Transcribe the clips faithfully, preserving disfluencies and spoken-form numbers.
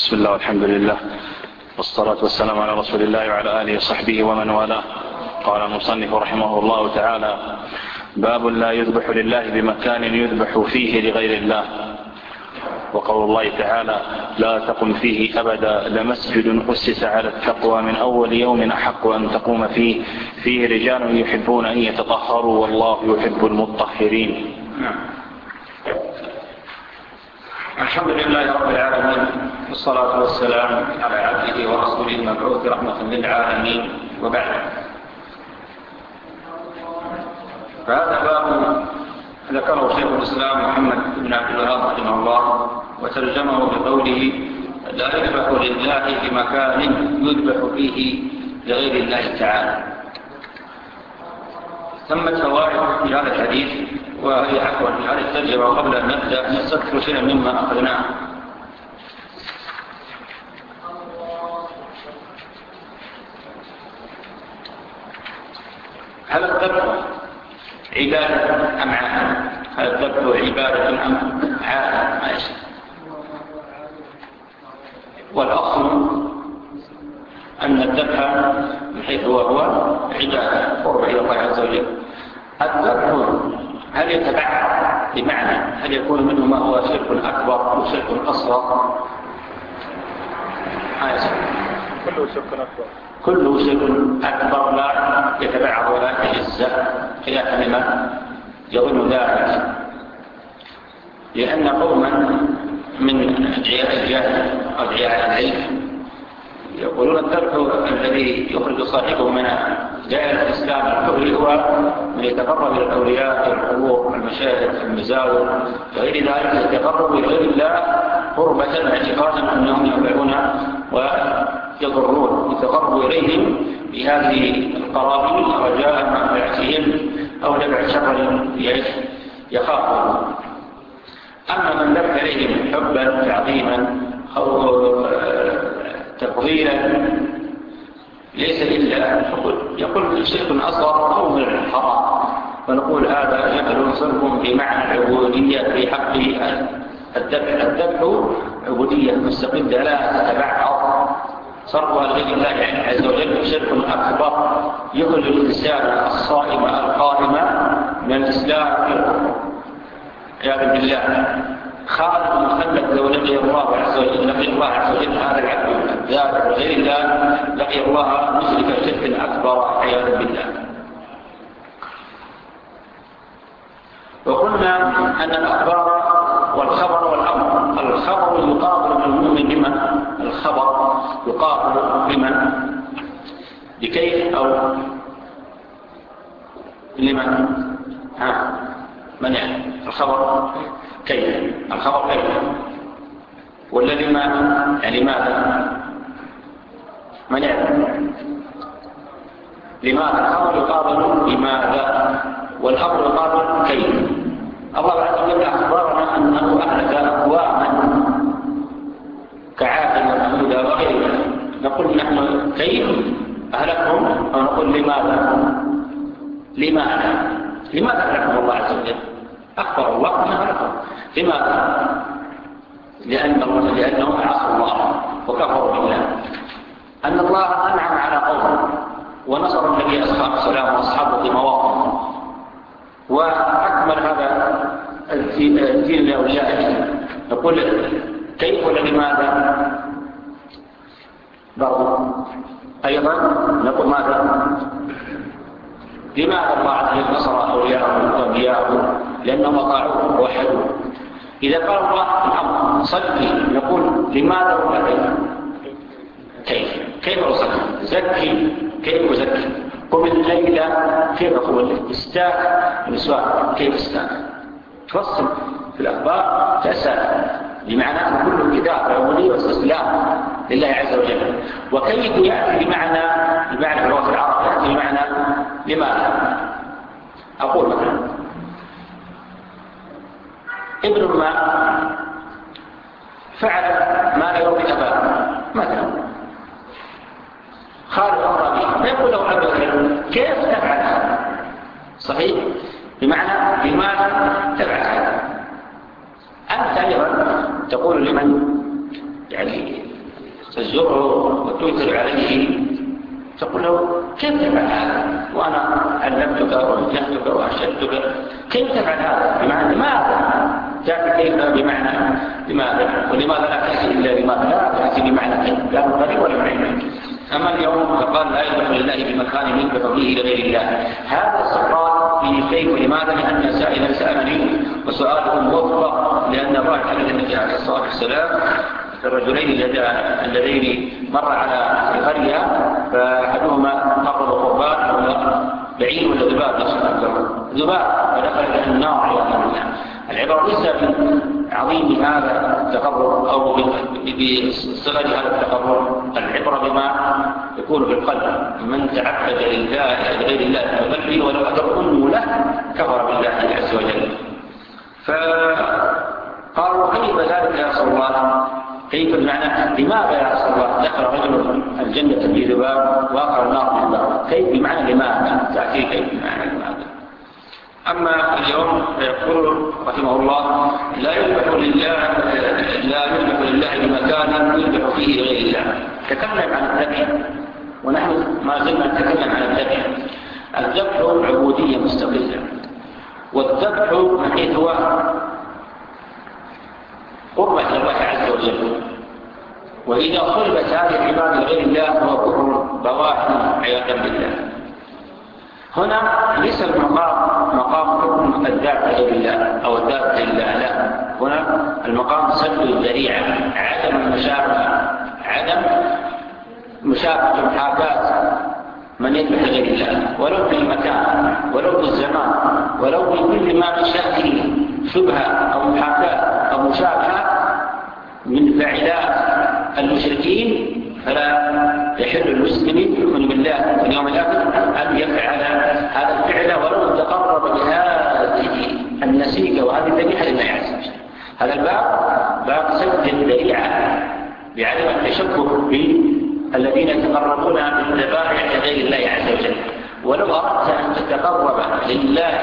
بسم الله والحمد لله والصلاة والسلام على رسول الله وعلى آله وصحبه ومن والاه. قال المصنف رحمه الله تعالى: باب لا يذبح لله بمكان يذبح فيه لغير الله. وقول الله تعالى: لا تقم فيه أبدا لمسجد أسس على التقوى من أول يوم أحق أن تقوم فيه فيه رجال يحبون أن يتطهروا والله يحب المطهرين. الحمد لله رب العالمين، والصلاة والسلام على عبده ورسوله المبعوث رحمة للعالمين، وبعد. فهذا باب ذكره شيخ الإسلام محمد بن عبد الوهاب رحمه الله، وترجمه بقوله: لا يذبح لله بمكان يذبح فيه لغير الله تعالى. ثمت فوائد في هذا الحديث، وهي عفوا في هذه الترجمة. وقبل أن نبدأ نستذكر شيئا مما أخذناه. هل الذبح عبادة أم عادة؟ هل الذبح عبادة أم عادة؟ ما يشاء. والأصل أن الذبح من حيث هو هو عبادة قرب إلى الله عز وجل. الذبح هل يتبعض بمعنى هل يكون منه ما هو شرك أكبر أو شرك أصغر؟ ما يشاء. كله شرك أكبر. كله شرك أكبر لا يتبعض ولا يتجزأ، خلافا لمن يظن ذلك، لأن قوما من أدعياء الجاهل أو أدعياء العلم يقولون الذبح الذي يخرج صاحبه من دائرة الإسلام الكفري هو من يتقرب إلى الأولياء، القبور، المشاهد، المزاور وغير ذلك، يتقرب إلى غير الله قربة اعتقادا أنهم ينفعون ويضرون، يتقرب إليهم بهذه القرابين رجاء منفعتهم أو دفع شر يخافون. أما من ذبح إليهم حبا تعظيما أو تفضيلا ليس إلا يقول شرك أصغر أو من الحرام، فنقول هذا جهل صرف بمعنى العبودية في حق الذبح. الذبح عبودية مستقلة لا تتبعض، صرفها لغير الله عز وجل شرك أكبر يخرج الإنسان الصائم القائم من الإسلام في الكفر عياذا بالله. خالد مخلد لو لقي الله عز وجل لقي الله عز وجل هذا العبد الذات وغير الله لقي الله مشرك شرك أكبر عياذا بالله. وقلنا أن الأخبار والخبر والأمر، الخبر يقابل بالمؤمن بمن؟ الخبر يقابل بمن؟ بكيف أو لمن؟ ها من يعني الخبر كيف؟ الخبر كيف؟ ولا لماذا؟ يعني لماذا؟ من يعلم؟ لماذا؟ الخبر يقابل لماذا، والأمر يقابل كيف. الله عز وجل أخبرنا أنه أهلك أقواما كعاد وثمود وغيرها، نقول نحن كيف أهلكهم أو نقول لماذا؟ لماذا؟ لماذا أهلكهم الله عز وجل؟ أخبر الله أنه أهلكهم. لماذا؟ لأنهم لأنهم عصوا الله وكفروا بالله. أن الله أنعم على قوم ونصر النبي أصحاب السلام وأصحابه في مواطن، وأكمل هذا الدين لأوليائه. نقول كيف ولا لماذا؟ برضو أيضا نقول ماذا؟ لماذا الله عز وجل نصر أولياءه وأنبياءه؟ لأنهم أطاعوه ووحدوه. إذا قال الله الأمر صلي، نقول لماذا ولا كيف؟ كيف كيف أصلي؟ زكي، كيف أزكي؟ قم الليلة، كيف أقول؟ استاك المسواك، كيف استاك؟ تفصل في الأخبار تسأل، بمعنى أن كل كتاب عبودية واستسلام لله عز وجل. وكيف يأتي بمعنى بمعنى اللغة العرب يأتي بمعنى لماذا؟ أقول مثلا ابن ما فعل ما لا يرضي أباه مثلا، خالد أمر به، فيقول له أبو كيف تفعل هذا؟ صحيح؟ بمعنى لماذا تفعل هذا؟ أنت أيضا تقول لمن يعني تزجره وتنكر عليه تقول له كيف تفعل هذا وأنا علمتك ووجهتك وأرشدتك كيف تفعل هذا بمعنى لماذا تأتي كيف بمعنى لماذا ولماذا لا تأتي إلا لماذا لا تأتي بمعنى كيف لا مقرب ولا معين. أما اليوم فقال لا يذبح لله بمكان يذبح فيه لغير الله. هذا السؤال في كيف ولماذا لأن سائلا سألني وسؤاله موفق لأن الله حدث النبي عليه الصلاة والسلام الرجلين اللذين مر على القرية فأحدهما قرب قربان ولا بعيد ولا ذباب ذباب فدخل إلى النار عياذا بالله. العبرة ليس بعظيم هذا التقرب أو بصغر هذا التقرب، العبرة بما يكون في القلب. من تعبد لله لغير الله بقلبه ولو أدر أمه له كفر بالله عز وجل. فقالوا كيف ذلك يا رسول الله؟ كيف المعنى؟ لماذا يا رسول الله دخل رجل الجنة بذباب وآخر النار بذباب؟ كيف بمعنى لماذا؟ تأتي كيف بمعنى لماذا؟ أما اليوم فيقول رحمه الله لا يذبح لله لا يذبح لله بمكان يذبح فيه غير الله. تكلم عن الذبح ونحن ما زلنا نتكلم عن الذبح. الذبح عبودية مستقلة، والذبح من حيث هو قربة لله عز وجل، وإذا صلبت هذه العبادة لغير الله فهو كفر بواح عياذا بالله. هنا ليس المقام مقام حكم الذات لغير الله أو الذات لله، لا، هنا المقام سد الذريعة، عدم المشابهة، عدم مشابهة محاكاة من يذبح لغير الله ولو في المكان ولو في الزمان ولو في كل ما من شأنه شبهة أو محاكاة أو مشابهة من فاعلات المشركين، فلا يحل المسلم يؤمن بالله واليوم الآخر أن يفعل هذا الفعل ولو تقرب بهذه النسيجة وهذه الذبيحة لله عز وجل. هذا الباب باب سد الذريعة بعدم التشبه بالذين يتقربون بالذبائح لغير الله عز وجل. ولو أردت أن تتقرب لله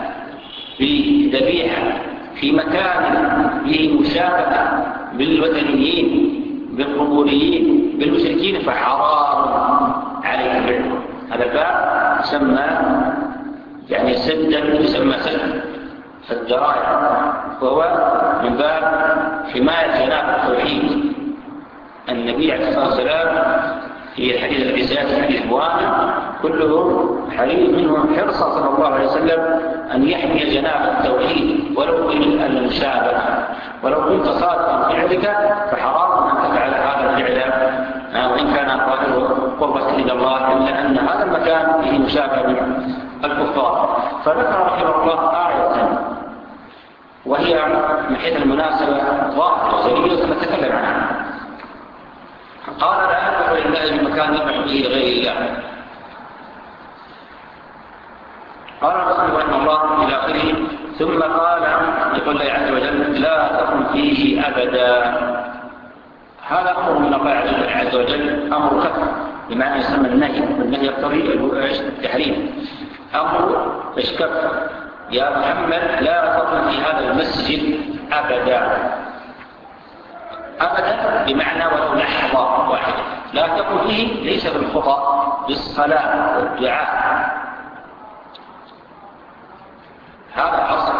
بذبيحة في مكان به مشابهة بالوثنيين بالقبوريين بالمشركين فحرام عليك العلم. هذا الباب يسمى يعني سدا يسمى سد الذرائع، وهو من باب حماية جناب التوحيد. النبي عليه الصلاة والسلام في الحديث الذي سيأتي حديث بوانا كله حريص منه حرصا صلى الله عليه وسلم أن يحمي جناب التوحيد ولو من المشابهة. ولو كنت صادقا في فعلك فحرام أن تفعل هذا الفعل وإن كان قربة إلى الله، إلا أن هذا المكان فيه مشابهة من الكفار. فذكر رحمه الله آية وهي من حيث المناسبة ظاهرة وزلية سنتكلم عنها. قال لا يذبح لله بمكان يذبح فيه لغير الله. قال الرسول رحمه الله إلى آخره ثم قال يقول الله عز وجل لا تقم فيه أبدا. هذا أمر من الله عز وجل، أمر كف بمعنى يسمى النهي، والنهي يقتضي التحريم. أمر اشكف يا محمد لا تقم في هذا المسجد أبدا. أبدا بمعنى ولو لحظة واحدة. لا تقم فيه ليس بالخطأ، بالصلاة والدعاء، هذا أصل.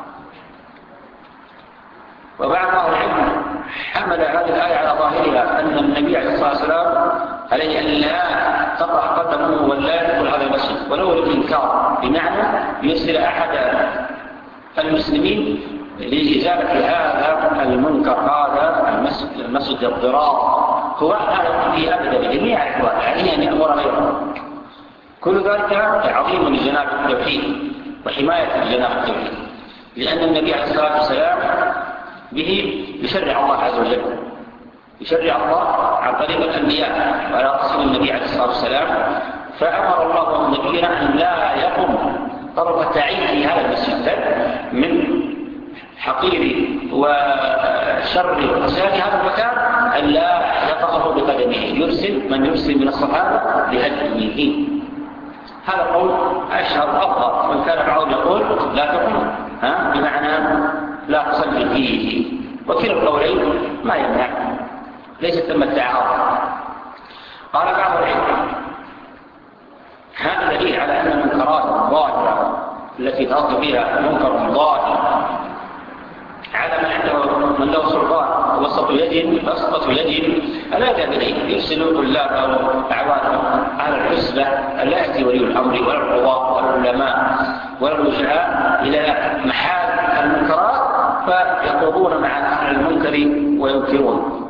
وبعض أهل العلم حمل هذه الآية على ظاهرها أن النبي عليه الصلاة والسلام عليه أن لا تقع قدمه ولا يدخل هذا المسجد ولو للإنكار، بمعنى يرسل أحد المسلمين لإزالة هذا المنكر، هذا المسجد المسجد الضرار هو هذا فيه أبدا بجميع الأحوال، عليه أن يأمر غيره. كل ذلك عظيم لجناب التوحيد وحماية جناب التوحيد، لأن النبي عليه الصلاة والسلام به يشرع الله عز وجل، يشرع الله عن طريق الأنبياء وعلى رسول النبي عليه الصلاة والسلام. فأمر الله نبينا أن لا يقم طرفة عين في هذا المسجد من حقير وشر وفساد هذا المكان أن لا يقطعه بقدمه، يرسل من يرسل من الصحابة لهدمه. هذا قول أشهر أفضل، وإن كان بعضهم يقول لا تقم ها بمعنى لا تصلي فيه، وكلا القولين ما يمنع. ليست ثم التعارض. قال بعض العلم هذا دليل على أن المنكرات الظاهرة التي تظهر بها منكر ظاهر على من عنده من له سلطان وسط يد بسطة يد ألا يدري يرسل طلاب أو أعوان أهل الحسبة لا يأتي ولي الأمر ولا القضاة ولا العلماء ولا الوجهاء إلى محال المنكرات فيخوضون مع أهل المنكر وينكرون.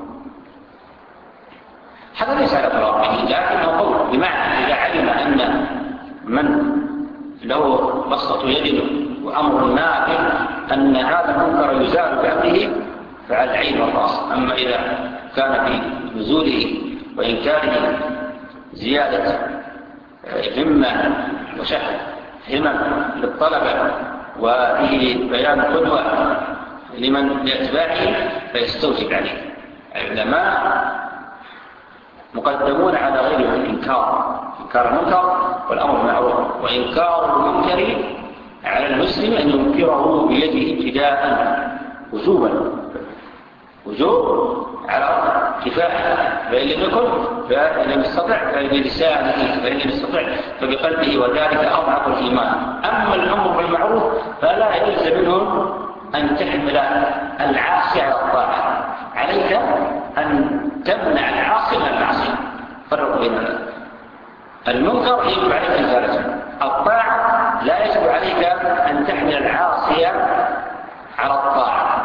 هذا ليس على طلاقه لكنه قول بمعنى إذا علم أن من له بسطة يد وأمر نافع أن هذا المنكر يزال بأمره فعلى العين والرأس. أما إذا كان في نزوله وإنكاره زيادة همة وشحن همم للطلبة وفيه بيان قدوة لمن يتبعه فيستوجب عليه. العلماء مقدمون على غيرهم الإنكار، إنكار المنكر والأمر بالمعروف، وإنكار المنكر على المسلم أن ينكره بيده ابتداء وجوبا وجوب على كفاية، فإن لم يكن فإن لم يستطع فبلسانه، فإن لم يستطع فبقلبه، وذلك أضعف الإيمان. أما الأمر بالمعروف فلا يلزم منهم أن تحمل العاصي على الطاعة، عليك أن تمنع العاصي من المعصية. فرقوا بين المنكر يجب عليك إزالته، الطاعة لا يجب عليك أن تحمل العاصي على الطاعة.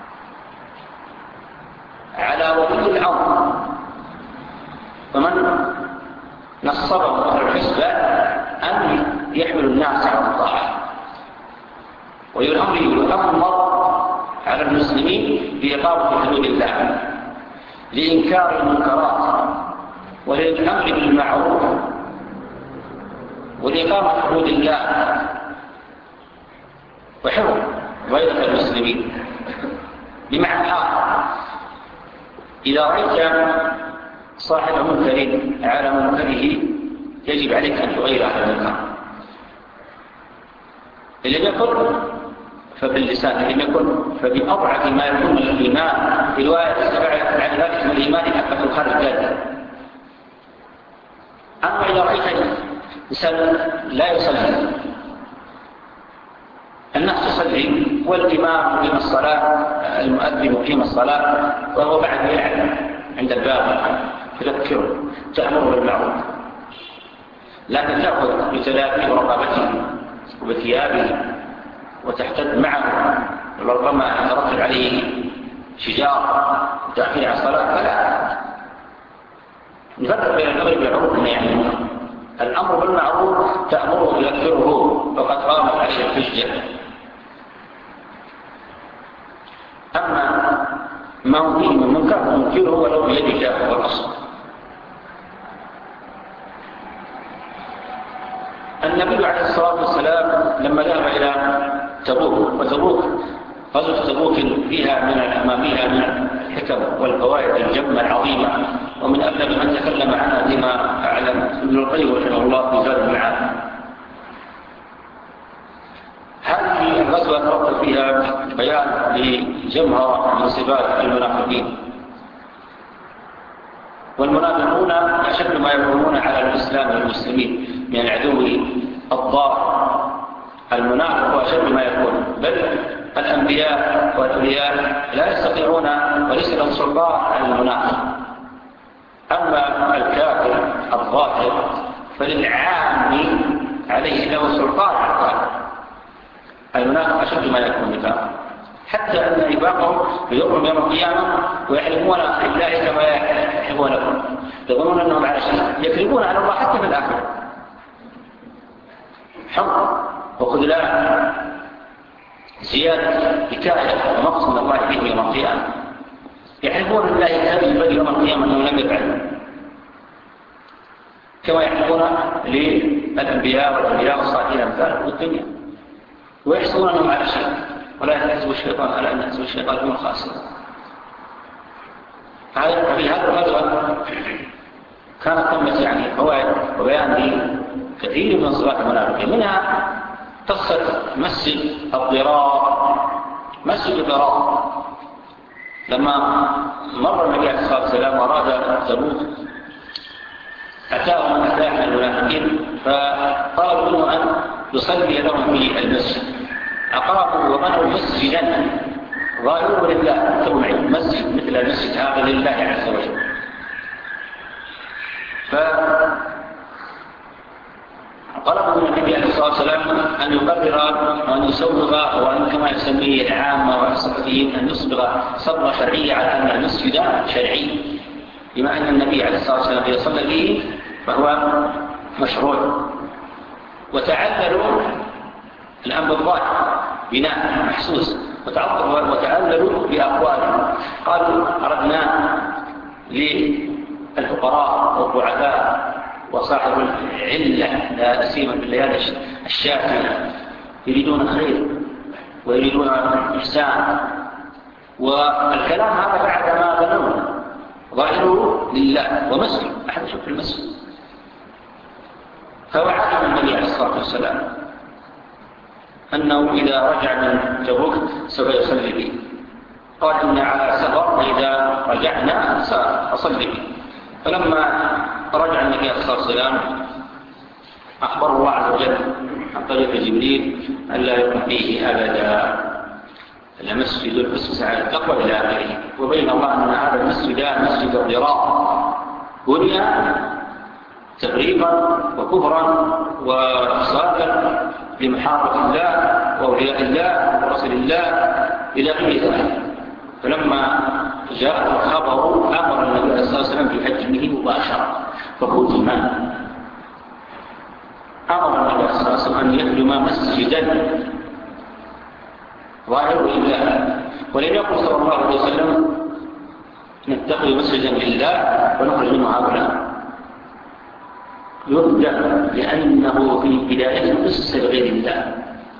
على ولي الأمر فمن نصبه أهل الحسبة أن يحمل الناس على الطاعة، ولي الأمر يؤمر على المسلمين بإقامة حدود الله لإنكار المنكرات وللأمر بالمعروف ولإقامة حدود الله وحفظ غيرة المسلمين. بمعنى آخر إذا رأيت صاحب منكر على منكره يجب عليك أن تغير هذا المنكر، إن لم يكن فباللسان، إن لم يكن فبأضعف ما يكون من الإيمان. في رواية تبع عن ذلك من الإيمان حقة الخارج ذلك. أما إذا رأيت إنسان لا يصلي، الناس تصلي والإمام يقيم الصلاة، المؤذن يقيم الصلاة وهو بعد يلعب عند الباب، تذكره تأمر بالمعروف، لكن تأخذ بتلافي ورقبته وبثيابه وتحتد معه، وربما ترتب عليه شجار وتأخير على الصلاة. فلا نفرق بين الأمر بالمعروف والنهي عن المنكر. الأمر بالمعروف تأمره يذكره فقد قامت عليه الحجة. أما ما هو فيه من منكر منكره ولو بيدك هو الأصل. النبي عليه الصلاة والسلام لما ذهب إلى تبوك، وتبوك غزوة تبوك فيها من ما فيها من الحكم والفوائد الجمة العظيمة، ومن أبلغ من تكلم عنها بما أعلم ابن القيم رحمه الله في زاد المعاد. هذه الغزوة ترتب فيها بيان لجمهرة من صفات المنافقين، والمنافقون أشد ما يكونون على الإسلام والمسلمين من العدو الضار. المنافق أشد ما يكون، بل الأنبياء والأولياء لا يستطيعون وليس لهم سلطان على المنافق. أما الكافر الظاهر فللعام عليه له سلطان على الظاهر. المنافق أشد ما يكون نفاقا، حتى أن نفاقهم يضرهم يوم القيامة ويحلفون لله كما يحلفون لكم، يظنون أنهم على شيء، يكذبون على الله حتى في الآخرة. حمق وخذلان، زيادة حكاية ونقص من الله فيه يوم القيامة. يحلفون لله كذبا يوم القيامة أنه لم يفعل، كما يحلفون للأنبياء والأولياء والصالحين أمثالهم في الدنيا، ويحسبون أنهم على شيء ولا يحسب الشيطان على أن يحسب الشيطان هم الخاسرون. ففي هذا الغزوة كانت ثمة يعني فوائد وبيان كثير من صفات المنافقين، منها قصة مسجد الضرار. مسجد الضرار لما مر النبي عليه الصلاة والسلام وأراد تبوك أتاه من أتاه من المنافقين فطلبوا منه أن يصلي لهم في المسجد. أقاموا وبنوا مسجدا ظاهره لله، انتبهوا معي، مسجد مثل المسجد هذا لله عز وجل. فطلبوا من النبي عليه الصلاة والسلام أن يقرر وأن يسوغ وأن كما يسميه العامة والصحفيين أن يصبغ صبغة شرعية على أن المسجد شرعي، بما أن النبي عليه الصلاة والسلام يصلى فيه فهو مشروع. وتعللوا الآن بالظاهر بناء محسوس، وتعللوا بأقوال قالوا أردنا للفقراء والضعفاء وصاحب العلة لا سيما في الليالي الشاتية يريدون خير ويريدون إحسان. والكلام هذا بعد ما بنوه ظاهره لله ومسجد، أحد يشوف المسجد. فوعدهم النبي عليه الصلاة والسلام أنه إذا رجع من تبوك سوف يصلي به. قال إن على سفر وإذا رجعنا سأصلي به. فلما رجع النبي عليه الصلاة والسلام أخبر الله عز وجل عن طريق جبريل أن لا يكون فيه أبدا المسجد الأسس على التقوى إلى آخره. وبين الله أن هذا المسجد مسجد الضرار بني تفريقا وكفرا وإصابا لمحارة الله وأولياء الله ورسول الله إلى غير ذلك. فلما جاء الخبر أمر النبي عليه الصلاة والسلام بهدمه مباشرة فهدم. أمر النبي عليه الصلاة والسلام أن يهدم مسجدا ظاهره لله، ولم يقل صلى الله عليه وسلم نتخذ مسجدا لله ونخرج منه هؤلاء. يبدأ لأنه في بدايته أسس لغير الله،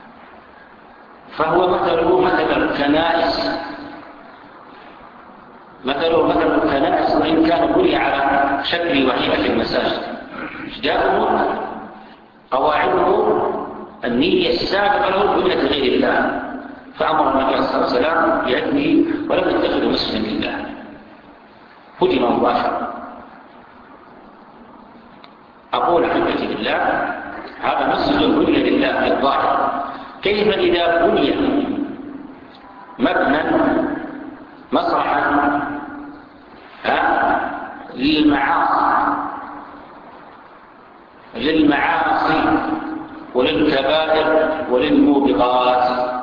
فهو مثله مثل الكنائس مثله مثل الكنائس وإن كان بني على شكل وهيئة المساجد. جاءه قواعده النية السابقة له بنية غير الله، فأمر النبي عليه الصلاة والسلام بهدمه ولم يتخذ مسجدا لله، هدم مباشرة. أقول حجة بالله هذا مسجد بني لله في الظاهر. كيف إذا بني مبنى مسرحا للمعاصي للمعاصي وللكبائر وللموبقات،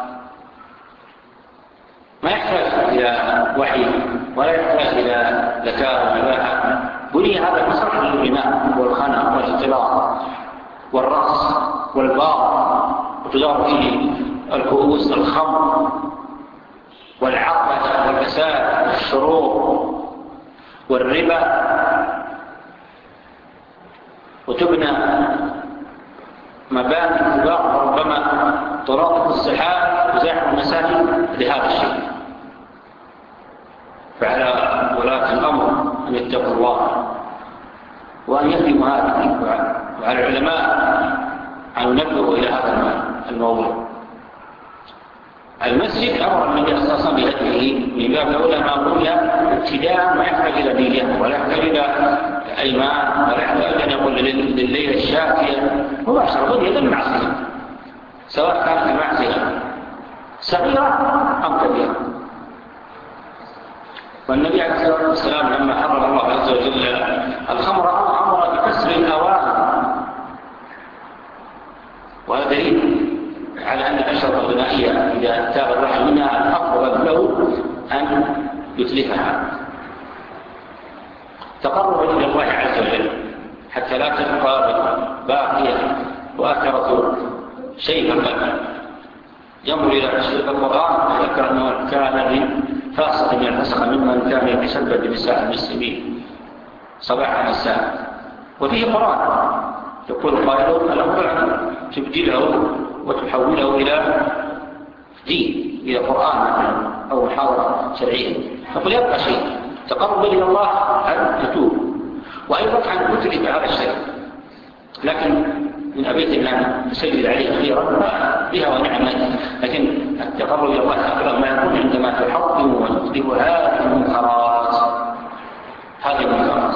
ما يحتاج إلى وحي ولا يحتاج إلى ذكاء ونباهة. بني هذا المسرح للغناء والخنا والاختلاط والرقص والبار، وتدار فيه الكؤوس الخمر والعقبة والفساد والشرور والربا، وتبنى مباني كبار وربما تراقب السحاب وزاحم المساجد لهذا الشيء. فعلى ولاة الأمر أن يتقوا الله وأن يهدموا هذه، وعلى العلماء أن ينبهوا إلى هذا الموضوع. المسجد أمر النبي صلى الله عليه وسلم بهدمه من باب أولى ما بني ابتداء ما يحتاج إلى نية ولا يحتاج إلى أيمان ولا يحتاج أن يقول للليلة الشافية مباشرة بني للمعصية، سواء كانت المعصية صغيرة أم كبيرة. والنبي عليه الصلاة والسلام لما حرم الله عز وجل الخمر أمر بكسر الأواني، وهذا دليل على أن الأشرطة الغنائية إذا تاب الرحم منها الأفضل له أن يتلفها تقربا إلى الله عز وجل حتى لا تبقى باقية وآثرة شيء فقط. ينظر إلى تشريق القرآن ذكر أنه كان فاسق من الفسق ممن كان يتسبب بنساء المسلمين صباح مساء، وفيه قرآن يقول قائلون الأمر أن تبدله وتحوله إلى دين، إلى قرآن مثلا أو محاضرة شرعية. فقل يبقى شيء تقرب إلى الله أن تتوب، وأيضا أن تترك هذا الشيء، لكن من أبيت أن تسجد عليه خيرا بها ونعمة، لكن التقرب إلى الله أكبر ما يكون عندما تحطم وتتبع هذه المنكرات. هذه المنكرات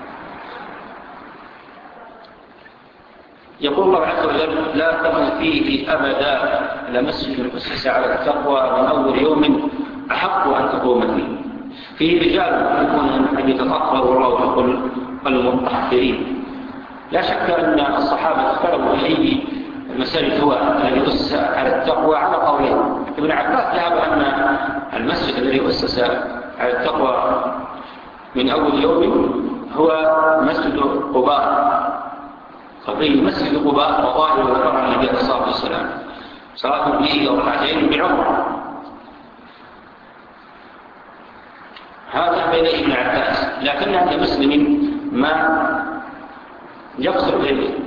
يقول الله عز وجل: لا تكن فيه أبدا لمسجد أسس على التقوى من أول يوم أحق أن تقوم فيه فيه رجال يكون أن يتطهروا والله يقول المطهرين. لا شك أن الصحابة اختلفوا في أي المساجد هو الذي أسس على التقوى على قولين. ابن عباس ذهب أن المسجد الذي أسس على التقوى من أول يوم هو مسجد قباء، ففيه مسجد قباء وظاهر ذكر النبي صلى الله عليه وسلم صلاة فيه أو ركعتين بعمرة. هذا بين ابن عباس، لكن عند مسلم ما يقصد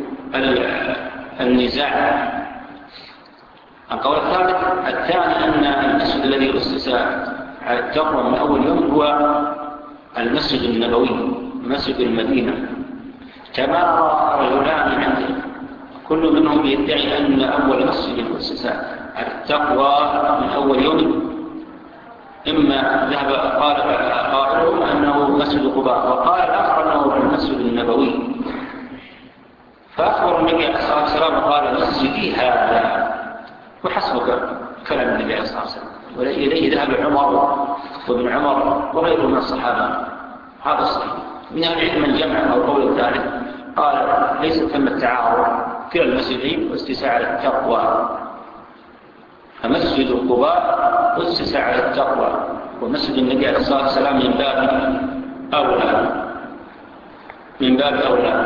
النزاع. القول الثالث الثاني أن المسجد الذي أسس على التقوى من أول يوم هو المسجد النبوي مسجد المدينة، كما رأى رجلان عنده كل منهم يدعي أن أول مسجد أسس على التقوى من أول يوم، إما ذهب قال قائلهم أنه مسجد قباء وقال الآخر أنه المسجد النبوي، فأخبر النبي عليه الصلاة والسلام قال: مسجدي هذا. وحسبك كلام النبي عليه الصلاة والسلام، وإليه ذهب عمر وابن عمر وغيره من الصحابة. هذا الصحيح. من العلم من جمع أو قول الثالث قال ليس ثم التعارض كلا المسجدين واستساء على التقوى، فمسجد قباء أسس على التقوى ومسجد النبي عليه الصلاة والسلام من باب أولى من باب أولى.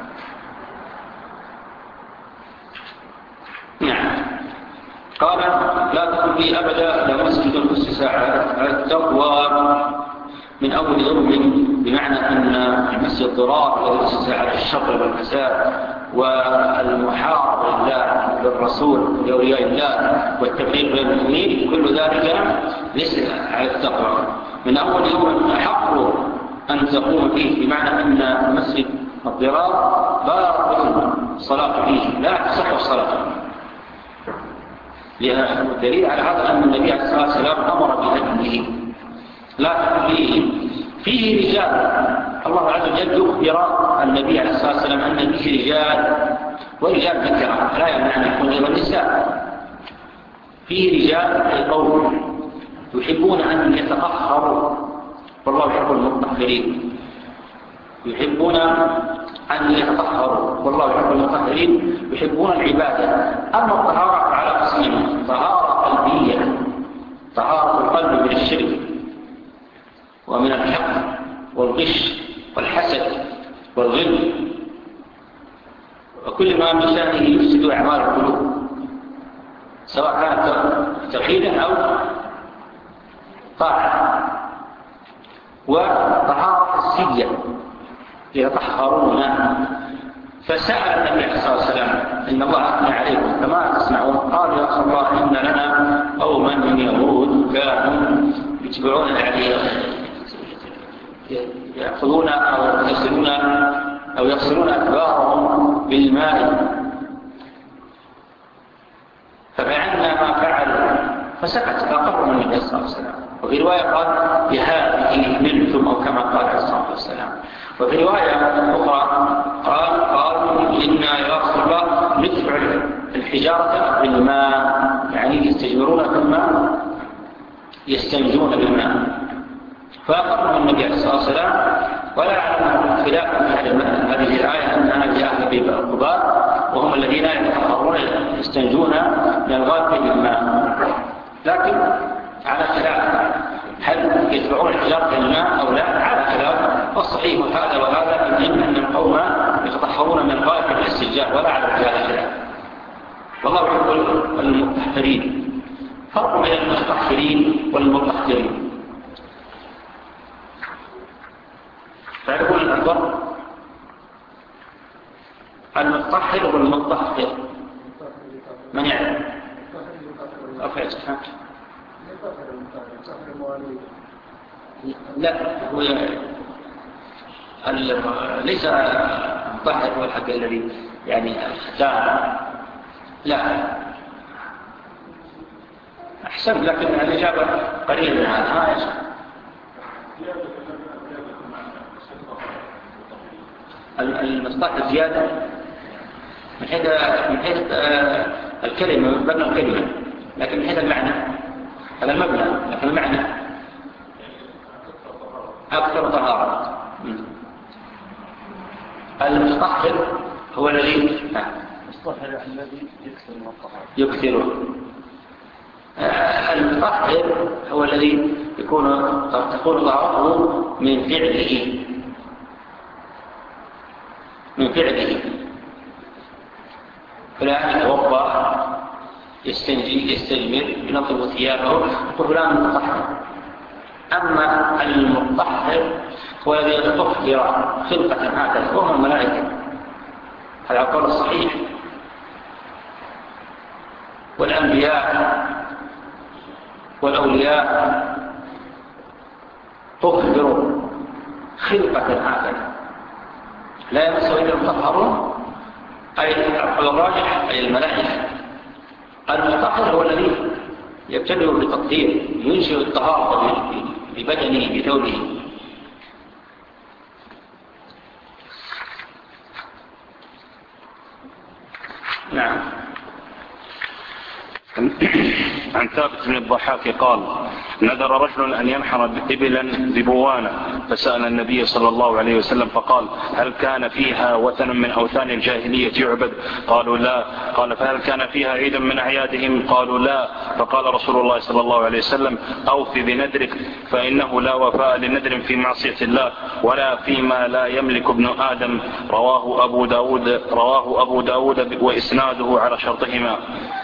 نعم. قال: لا تكن فيه أبدا لمسجد أسس على التقوى من أول يوم، بمعنى أن المسجد ضرار الذي أسس على الشر والفساد والمحاربة لله بالرسول لأولياء الله والتفريق بين المؤمنين، كل ذلك ليس على التقوى. من أول يوم أحق أن تقوم فيه، بمعنى أن مسجد الضرار باطل الصلاة فيه، لا تصح الصلاة فيه. والدليل على هذا أن النبي عليه الصلاة والسلام أمر بهدمه. لا تكن فيه فيه رجال. الله عز وجل يخبر النبي عليه الصلاة والسلام أن فيه رجال، ورجال ذكر لا يمنع أن يكون أيضا نساء. فيه رجال أي قوم يحبون أن يتطهروا والله يحب المطهرين، يحبون أن يتطهروا والله يحب المطهرين، يحبون العبادة. أما الطهارة على قسمين: طهارة قلبية، طهارة القلب من الشرك ومن الحقد والغش والحسد والغل وكل ما من شأنه يفسد أعمال القلوب، سواء كانت توحيدا أو طاعة. وطهارة حسية يتطهرون. فسأل النبي عليه الصلاة والسلام: إن الله أثنى عليكم كما تسمعون. قال: يا رسول الله إن لنا قوما من يهود كانوا يتبعون العلي يأخذون أو يغسلون أو يغسلون أكبارهم بالماء، ففعلنا ما فعل فسكت فأقر من النبي صلى الله عليه وسلم. وفي رواية قال: بهذه منتم، أو كما قال عليه الصلاة والسلام. وفي رواية أخرى قال: قالوا إنا يا رسول الله ندفع الحجارة بالماء، يعني يستجمرون ثم يستنجون بالماء. فأقر النبي عليه الصلاة والسلام. ولا يعلم خلاف هذه الآية أنها جاءت بقباء وهم الذين يتطهرون يستنجون من الغالب بالماء، لكن على خلاف هل يتبعون الحجارة بالماء أو لا، على خلاف. والصحيح هذا وهذا من أن القوم يتطهرون من الغالب بالاستنجاء، ولا على خلاف. والله يقول المطهرين. فرق بين المطهرين والمطهرين. تعرفون الأكبر؟ المطهر والمطهر من يعلم؟ أفعل سبحانه. لا، هو ليس المطهر هو الحق الذي يعني الختان. لا أحسن، لكن الإجابة قليل من هذا. المطهر زيادة من حيث من حيث الكلمة، مبنى الكلمة، لكن من حيث المعنى هذا المبنى، لكن المعنى أكثر طهارة. المطهر هو الذي المطهر الذي يكثر من الطهارة. يكثره. المطهر هو الذي يكون تكون طهارته من فعله من فعله فلان يتوضا يستنجي يستجمر ينظف ثيابه فلان مطهر. اما المطهر هو الذي يطهر خلقه هكذا وهم الملائكه، هذا القول الصحيح. والانبياء والاولياء طهروا خلقه هكذا لا يمسه الا المطهرون، أي الراجح أي الملائكة. المطهر هو الذي يبتدئ بالتطهير، ينشئ الطهارة ببدنه بثوبه. نعم. عن ثابت بن الضحاك قال: نذر رجل أن ينحر إبلا ببوانة، فسأل النبي صلى الله عليه وسلم فقال: هل كان فيها وثن من أوثان الجاهلية يعبد؟ قالوا لا. قال: فهل كان فيها عيد من أعيادهم؟ قالوا لا. فقال رسول الله صلى الله عليه وسلم: أوف بنذرك، فإنه لا وفاء لنذر في معصية الله ولا فيما لا يملك ابن آدم. رواه أبو داود, رواه أبو داود وإسناده على شرطهما.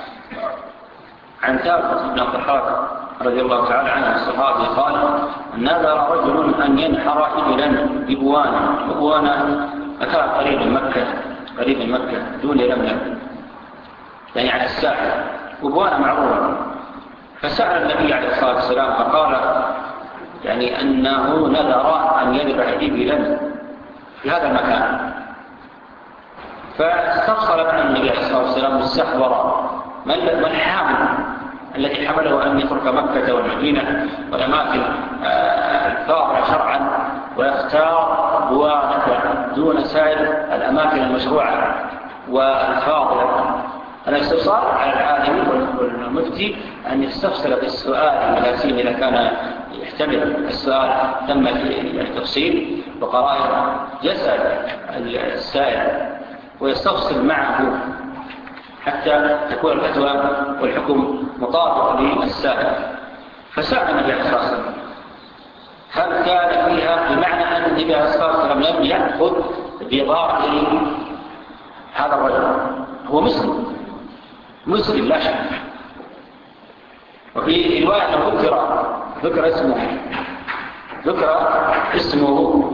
عن ثابت بن الضحاك رضي الله تعالى عنه الصحابي قال: نذر رجل أن ينحر إبلا ببوانة. ببوانة مكان قريب من مكة، قريب من مكة دون لملم، يعني على الساحل، ببوانة معروفة. فسأل النبي عليه الصلاة والسلام فقال يعني أنه نذر أن يذبح إبلا في هذا المكان. فاستفصل عن النبي عليه الصلاة والسلام واستخبر ما الحامل الذي حمله أن يترك مكة والمدينة والأماكن الفاضلة شرعا ويختار بوانة دون سائر الأماكن المشروعة والفاضلة. الاستفسار على العالم والمفتي أن يستفسر بالسؤال الملاسين إذا كان يحتمل السؤال تم التفصيل وقرائن، يسأل السائل ويستفصل معه حتى تكون الفتوى والحكم مطابق للسائل. فسأل النبي عليه الصلاة والسلام هل كان فيها، بمعنى أن النبي عليه الصلاة والسلام لم يأخذ بظاهر هذا الرجل، هو مسلم مسلم لا شك. وفي رواية ذكر ذكر اسمه ذكر اسمه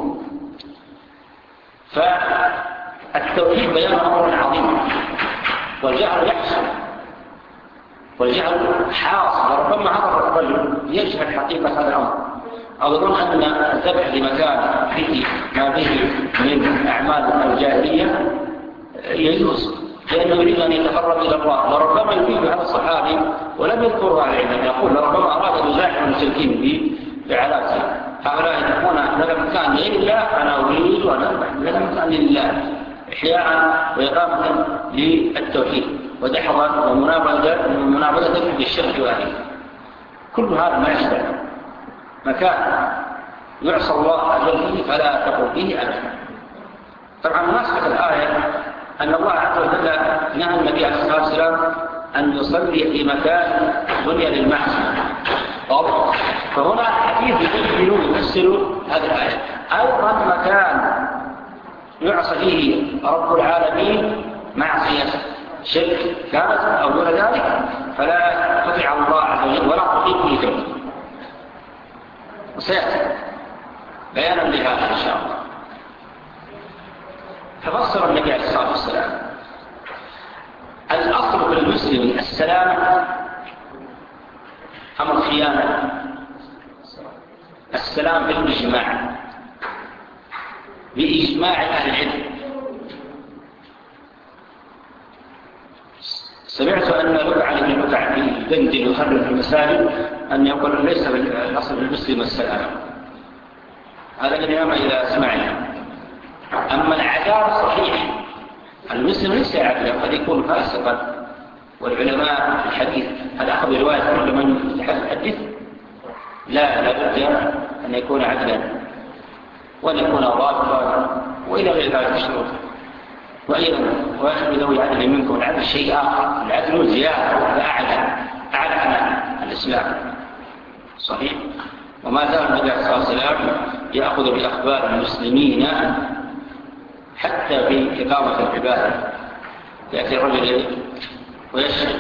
فالتوحيد بيان أمر عظيم، والجهل يحصل والجهل حاصل. ربما هذا الرجل يجهل حقيقة هذا الأمر أو يظن أن الذبح لمكان فيه ما به من أعمال الجاهلية يجوز لأنه يريد أن يتقرب إلى الله. لربما يفيد هذا الصحابي ولم يذكرها العلم، يقول لربما أراد أن يزاحم المشركين بعلاته. هؤلاء يقولون هذا مكان غير الله، أنا أريد أن أذبح هذا مكان لله إحياء وإقامة للتوحيد ودحضا ومنابذة بالشرك وأهله. كل هذا ما يشبه مكان يعصى الله عز وجل فلا تقل فيه أبدا. طبعا مناسبة الآية أن الله عز وجل نهى النبي عليه الصلاة والسلام أن يصلي في مكان بني للمعصية. فهنا الحديث يبين يفسر هذه الآية. أيضا مكان يعصى فيه رب العالمين معصية شرك كانت أو دون ذلك فلا تطيع الله عز وجل ولا تطيع فيه توحيد. وسيأتي بيانا لهذا إن شاء الله. ففسر النبي عليه الصلاة والسلام الأصل في المسلم السلامة أم الخيانة؟ السلام بالإجماع، بإجماع أهل العلم سمعت أن ركع ابن ركع في بند يخرج في المساجد أن يقول ليس الأصل للمسلم السلام. هذا الإمام إذا سمعنا. أما العدالة صحيح، المسلم ليس عدلا، قد يكون فاسقا. والعلماء في الحديث هل أخذ رواية كل من يحدث؟ لا، لا بد أن يكون عدلا وأن يكون ضابطا وإلى غير ذلك الشروط. وأيضا وأن ذوي عدل منكم، العدل شيء آخر، العدل زيادة وأعلى أعلى عن الإسلام. صحيح. وما زال النبي صلى الله عليه وسلم يأخذ بأخبار المسلمين حتى في إقامة العبادة. يأتي الرجل ويشهد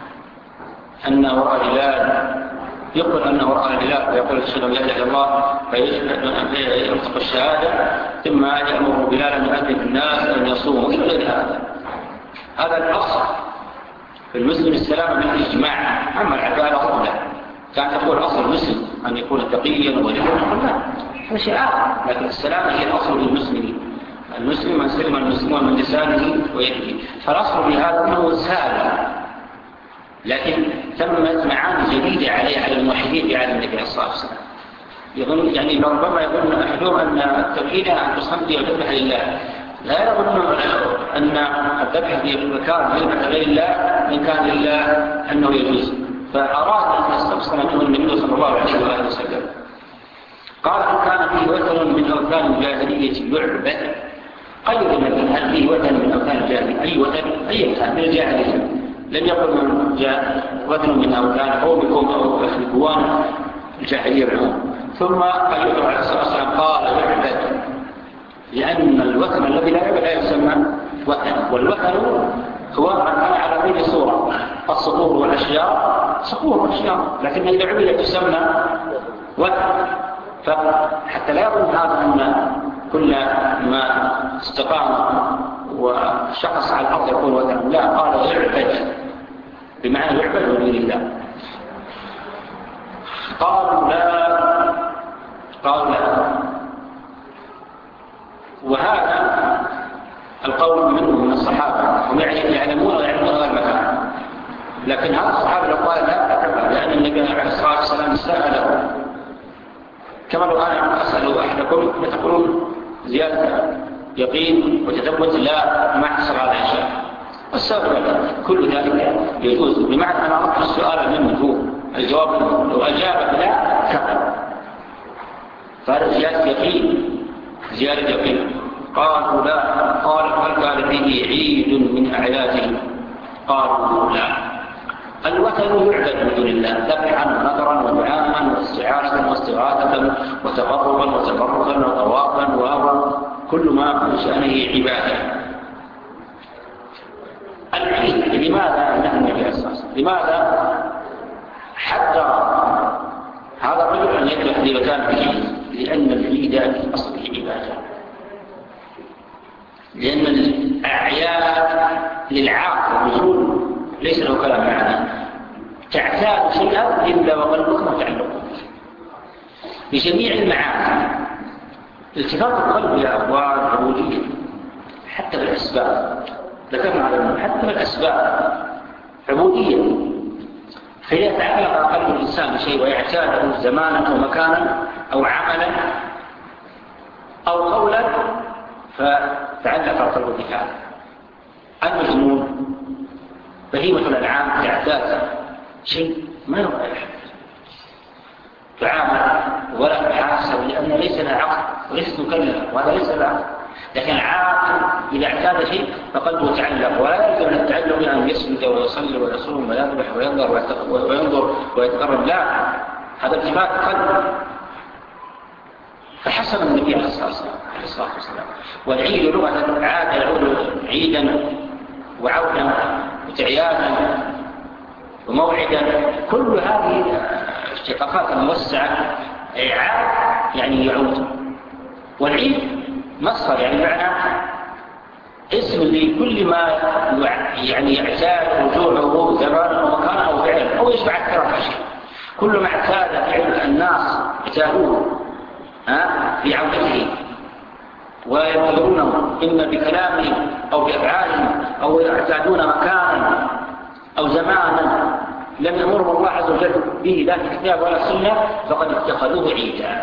أن وراء الهلال، يقول أنه رأى الهلال ويقول أشهد أن لا إله إلا الله، فينطق الشهادة ثم يأمر بلالا أن يؤذن الناس أن يصوموا إلى غير هذا. هذا الأصل في المسلم السلام بالإجماع. أما العدالة ضده، كان تقول أصل المسلم أن يكون تقيا وليكون لا، هذا شيء آخر. لكن السلام هي الأصل للمسلمين. المسلم من سلم المسلمون من لسانه ويده، فالأصل في هذا أنه سالم. لكن تمت معاني جديدة عليه على الموحدين في عالم النبي صلى الله عليه وسلم. يظن يعني ربما يظن أحدهم أن التوحيد أن تصلي وتذبح لله، لا يظن أن الذبح في مكان يذبح غير الله إن كان لله أنه يجوز، فأراد أن يستفسر منه النبي صلى الله عليه وآله وسلم. قال إن كان فيه وثن من أوثان الجاهلية يعبد. قيل النبي هل فيه وثن من أوثان الجاهلية؟ أي وثن؟ أي وثن من الجاهلية؟ لم يقل من جاء وثن من أوثان قومكم أو إخوان الجاهلية العموم. ثم أيضا عليه الصلاة والسلام قال يعبد، لأن الوثن الذي لا يعبد لا يسمى وثن. والوثن هو أن على غير صورة، الصخور والأشياء صخور والأشياء، لكن إذا عبد تسمى وثن. فحتى لا يظن هذا أن كل ما استقام وشخص على الأرض يكون وثن، لا، قال يعبد بمعنى يعبد من الله. قالوا لا، قالوا لا. وهذا القول منهم من الصحابة، هم يعلمون ويعلمون هذا المكان. لكن هذا الصحابة لو قال لا، لأن النبي عليه الصلاة والسلام سأله كما لو أنا أسأل أحدكم فتقولون زيادة يقين وتثبت، لا، ما حصل هذا الشيء. السبب كل ذلك يجوز، بمعنى أنا أردت السؤال من مجهول، الجواب لو أجاب لا كفر، فهذا زيادة يقين، زيادة يقين. قالوا لا. قال هل كان فيه عيد من أعيادهم؟ قالوا لا. الوثن يعبد من دون الله ذبحا ونذرا ودعاء واستعانة واستغاثة وتقربا وتبركا وطوافا وهو كل ما من شأنه عبادة. العيد لماذا نهى النبي صلى الله عليه وسلم؟ لماذا حذر هذا الرجل أن يذبح لمكان العيد؟ لأن العيد في أصله عبادة، لأن الأعياد للعاقل والرسول ليس له كلام معنى، تعتاد شيئا إلا وقلبك متعلق بجميع المعاني. التفات القلب يا أخوان عبودية حتى بالأسباب، ذكرنا على حتى بالأسباب عبودية. فإذا تعلق قلب الإنسان بشيء ويعتاده زمانا أو مكانا أو عملا أو قولا فتعلق القلب بهذا. المجنون بهيمة الأنعام تعتاد شيء ما يرى أحد، تعامل ولا تحاسب، لأن ليس لها عقل وليست مكلفة، وهذا ليس لها عقل. لكن العاقل إذا اعتاد شيء فقلبه تعلق، ولا يلزم أن التعلق بأن يسجد ويصلي ويصوم ويذبح وينظر وينظر ويتقرب، لا، هذا التفات قلب. فحسن النبي عليه الصلاة والسلام. والعيد لغة عاد يعود عيدا وعودا وتعيادا وموعدا، كل هذه اشتقاقات موسعة. عاد يعني يعود، والعيد مصدر يعني معنى اسم لكل ما يعني يعتاد رجوعه زمانا ومكانا أو فعلا أو يشبع أكثر من شيء. كل ما اعتاد فعل الناس اعتادوه في عودته وينتظرونه إما بكلامهم أو بأفعالهم أو يعتادون مكانا أو زمانا لم يأمرهم الله عز وجل به لا في الكتاب ولا السنة فقد اتخذوه عيدا.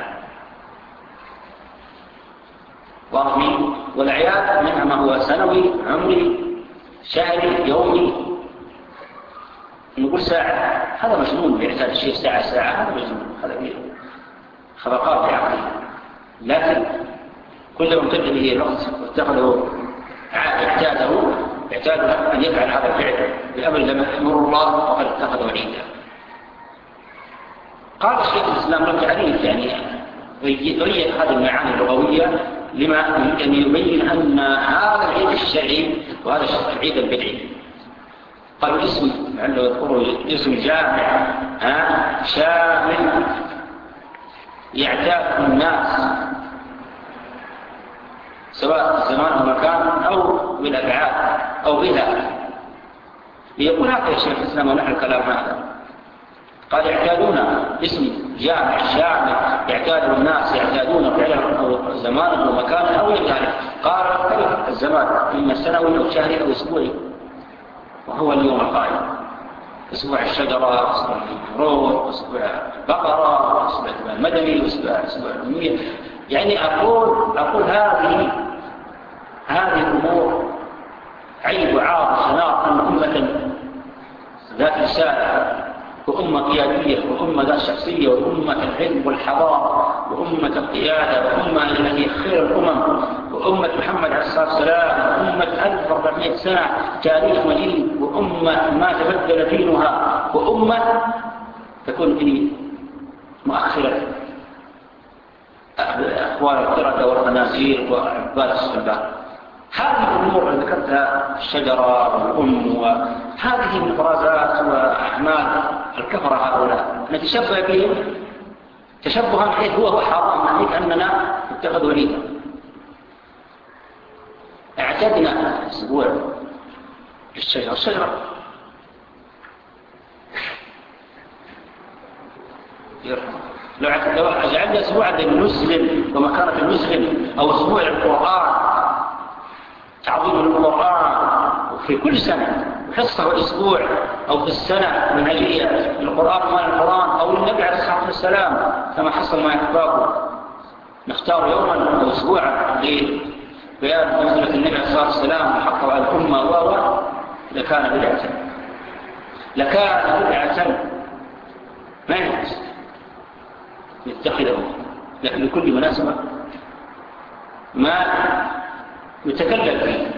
واضح؟ والأعياد منها ما هو سنوي، عمري، شهري، يومي. نقول ساعة، هذا مجنون بإعتاد الشيء ساعة ساعة، هذا مجنون، هذا فيه خلقات عقلية. لكن كل من قد به الوقت واتخذه اعتاده اعتاد أن يفعل هذا الفعل بأمر لم يأمر الله وقد اتخذه عيدا. قال الشيخ الإسلام له تعريف يعني يبين هذه المعاني اللغوية لما أن يبين أن هذا العيد الشرعي وهذا العيد البدعي. قالوا اسم لعله يذكروا اسم جامع شامل يعتاد الناس سواء زمان أو مكان أو بالأبعاد أو بها. ليقول هذا يا شيخ الإسلام ونحن الكلام هذا. قال يعتادون اسم جامع شامل يعتاد الناس يعتادون فعلا أو زمان أو مكان أو ذلك. قال الزمان إما سنوي أو شهري أو أسبوعي وهو اليوم القائم، أسبوع الشجرة، أسبوع الروح، أسبوع البقرة، أسبوع المدني، أسبوع أسبوع الأمية. يعني أقول أقول هذه هذه الأمور عيب وعار شناع أن أمة ذات رسالة وأمة قيادية وأمة ذات شخصية وأمة العلم والحضارة وأمة القيادة وأمة التي خير الأمم وأمة محمد عليه الصلاة والسلام وأمة ألف وأربعمائة سنة تاريخ مجيد وأمة ما تبدل دينها وأمة تكون في مؤخرة أخوان القردة والخنازير وعباد الصلبان. هذه الأمور اللي ذكرتها الشجرة والأم وهذه المفرزات وأعمال الكفرة هؤلاء نتشبه بهم تشبها من حيث هو هو حرام من حيث أننا اتخذوا عيدا. اعتدنا أسبوع للشجرة الشجرة لو جعلنا أسبوعا للمسلم ومكانة المسلم أو أسبوع القرآن تعظيم القرآن في كل سنة حصة وأسبوع أو في السنة منهجية للقرآن وما القرآن أو للنبي عليه الصلاة والسلام كما حصل ما يحبابه نختار يوما أو أسبوعا لبيان منزلة النبي عليه الصلاة والسلام وحقه على الأمة و لكان بدعة لكان بدعة ما يحس يتخذه. لكن لكل مناسبة ما يتكلم فيه.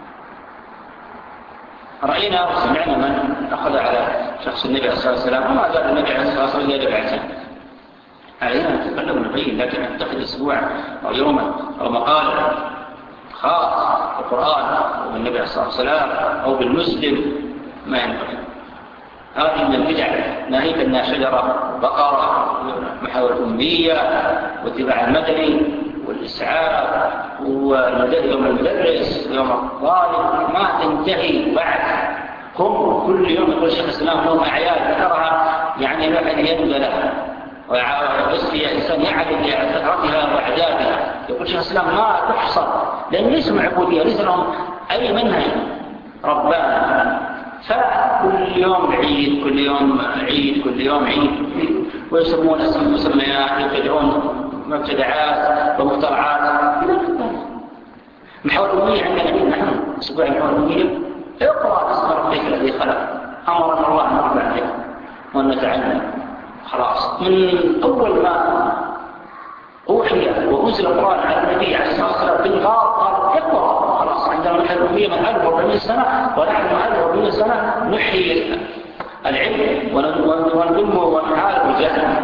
رأينا وسمعنا من أخذ على شخص النبي عليه الصلاة والسلام وما زال النبي عليه الصلاة والسلام يدب عسان علينا نتكلم ونبين. لكن نتخذ أسبوعا أو يوما أو مقالا خاص بالقرآن أو بالنبي عليه الصلاة والسلام أو بالمسلم ما ينبغي. هذه من البدع ناهيك أنها شجرة بقرة محاور الأمية واتباع المدني والإسعاف ويوم المدرس ويوم الطالب ما تنتهي بعد كم كل يوم يقول الشيخ الإسلام يوم أعياد ذكرها يعني الواحد يندى لها ويسري إنسان يعرف لفترتها وأعدادها. يقول الشيخ الإسلام ما تحصل لأن ليس معبودية ليس لهم أي منهج ربنا. فكل يوم عيد كل يوم عيد كل يوم عيد ويسمون اسم مسميات يبتدعون مبتدعات ومخترعات. محور الأمية عندنا عيد نحن أسبوع محور الأمية اقرأ اسم ربك الذي خلق أمرنا الله أن نرفع عليه وأن نتعلم خلاص. من أول ما أوحي وأنزل القرآن على النبي عليه الصلاة والسلام بالغار قال اقرأ خلاص. عندما نحن الأمية من ألف وأربعمائة سنة ونحن من ألف وأربعمائة سنة نحيي العلم ونضمه ونحارب الجهل.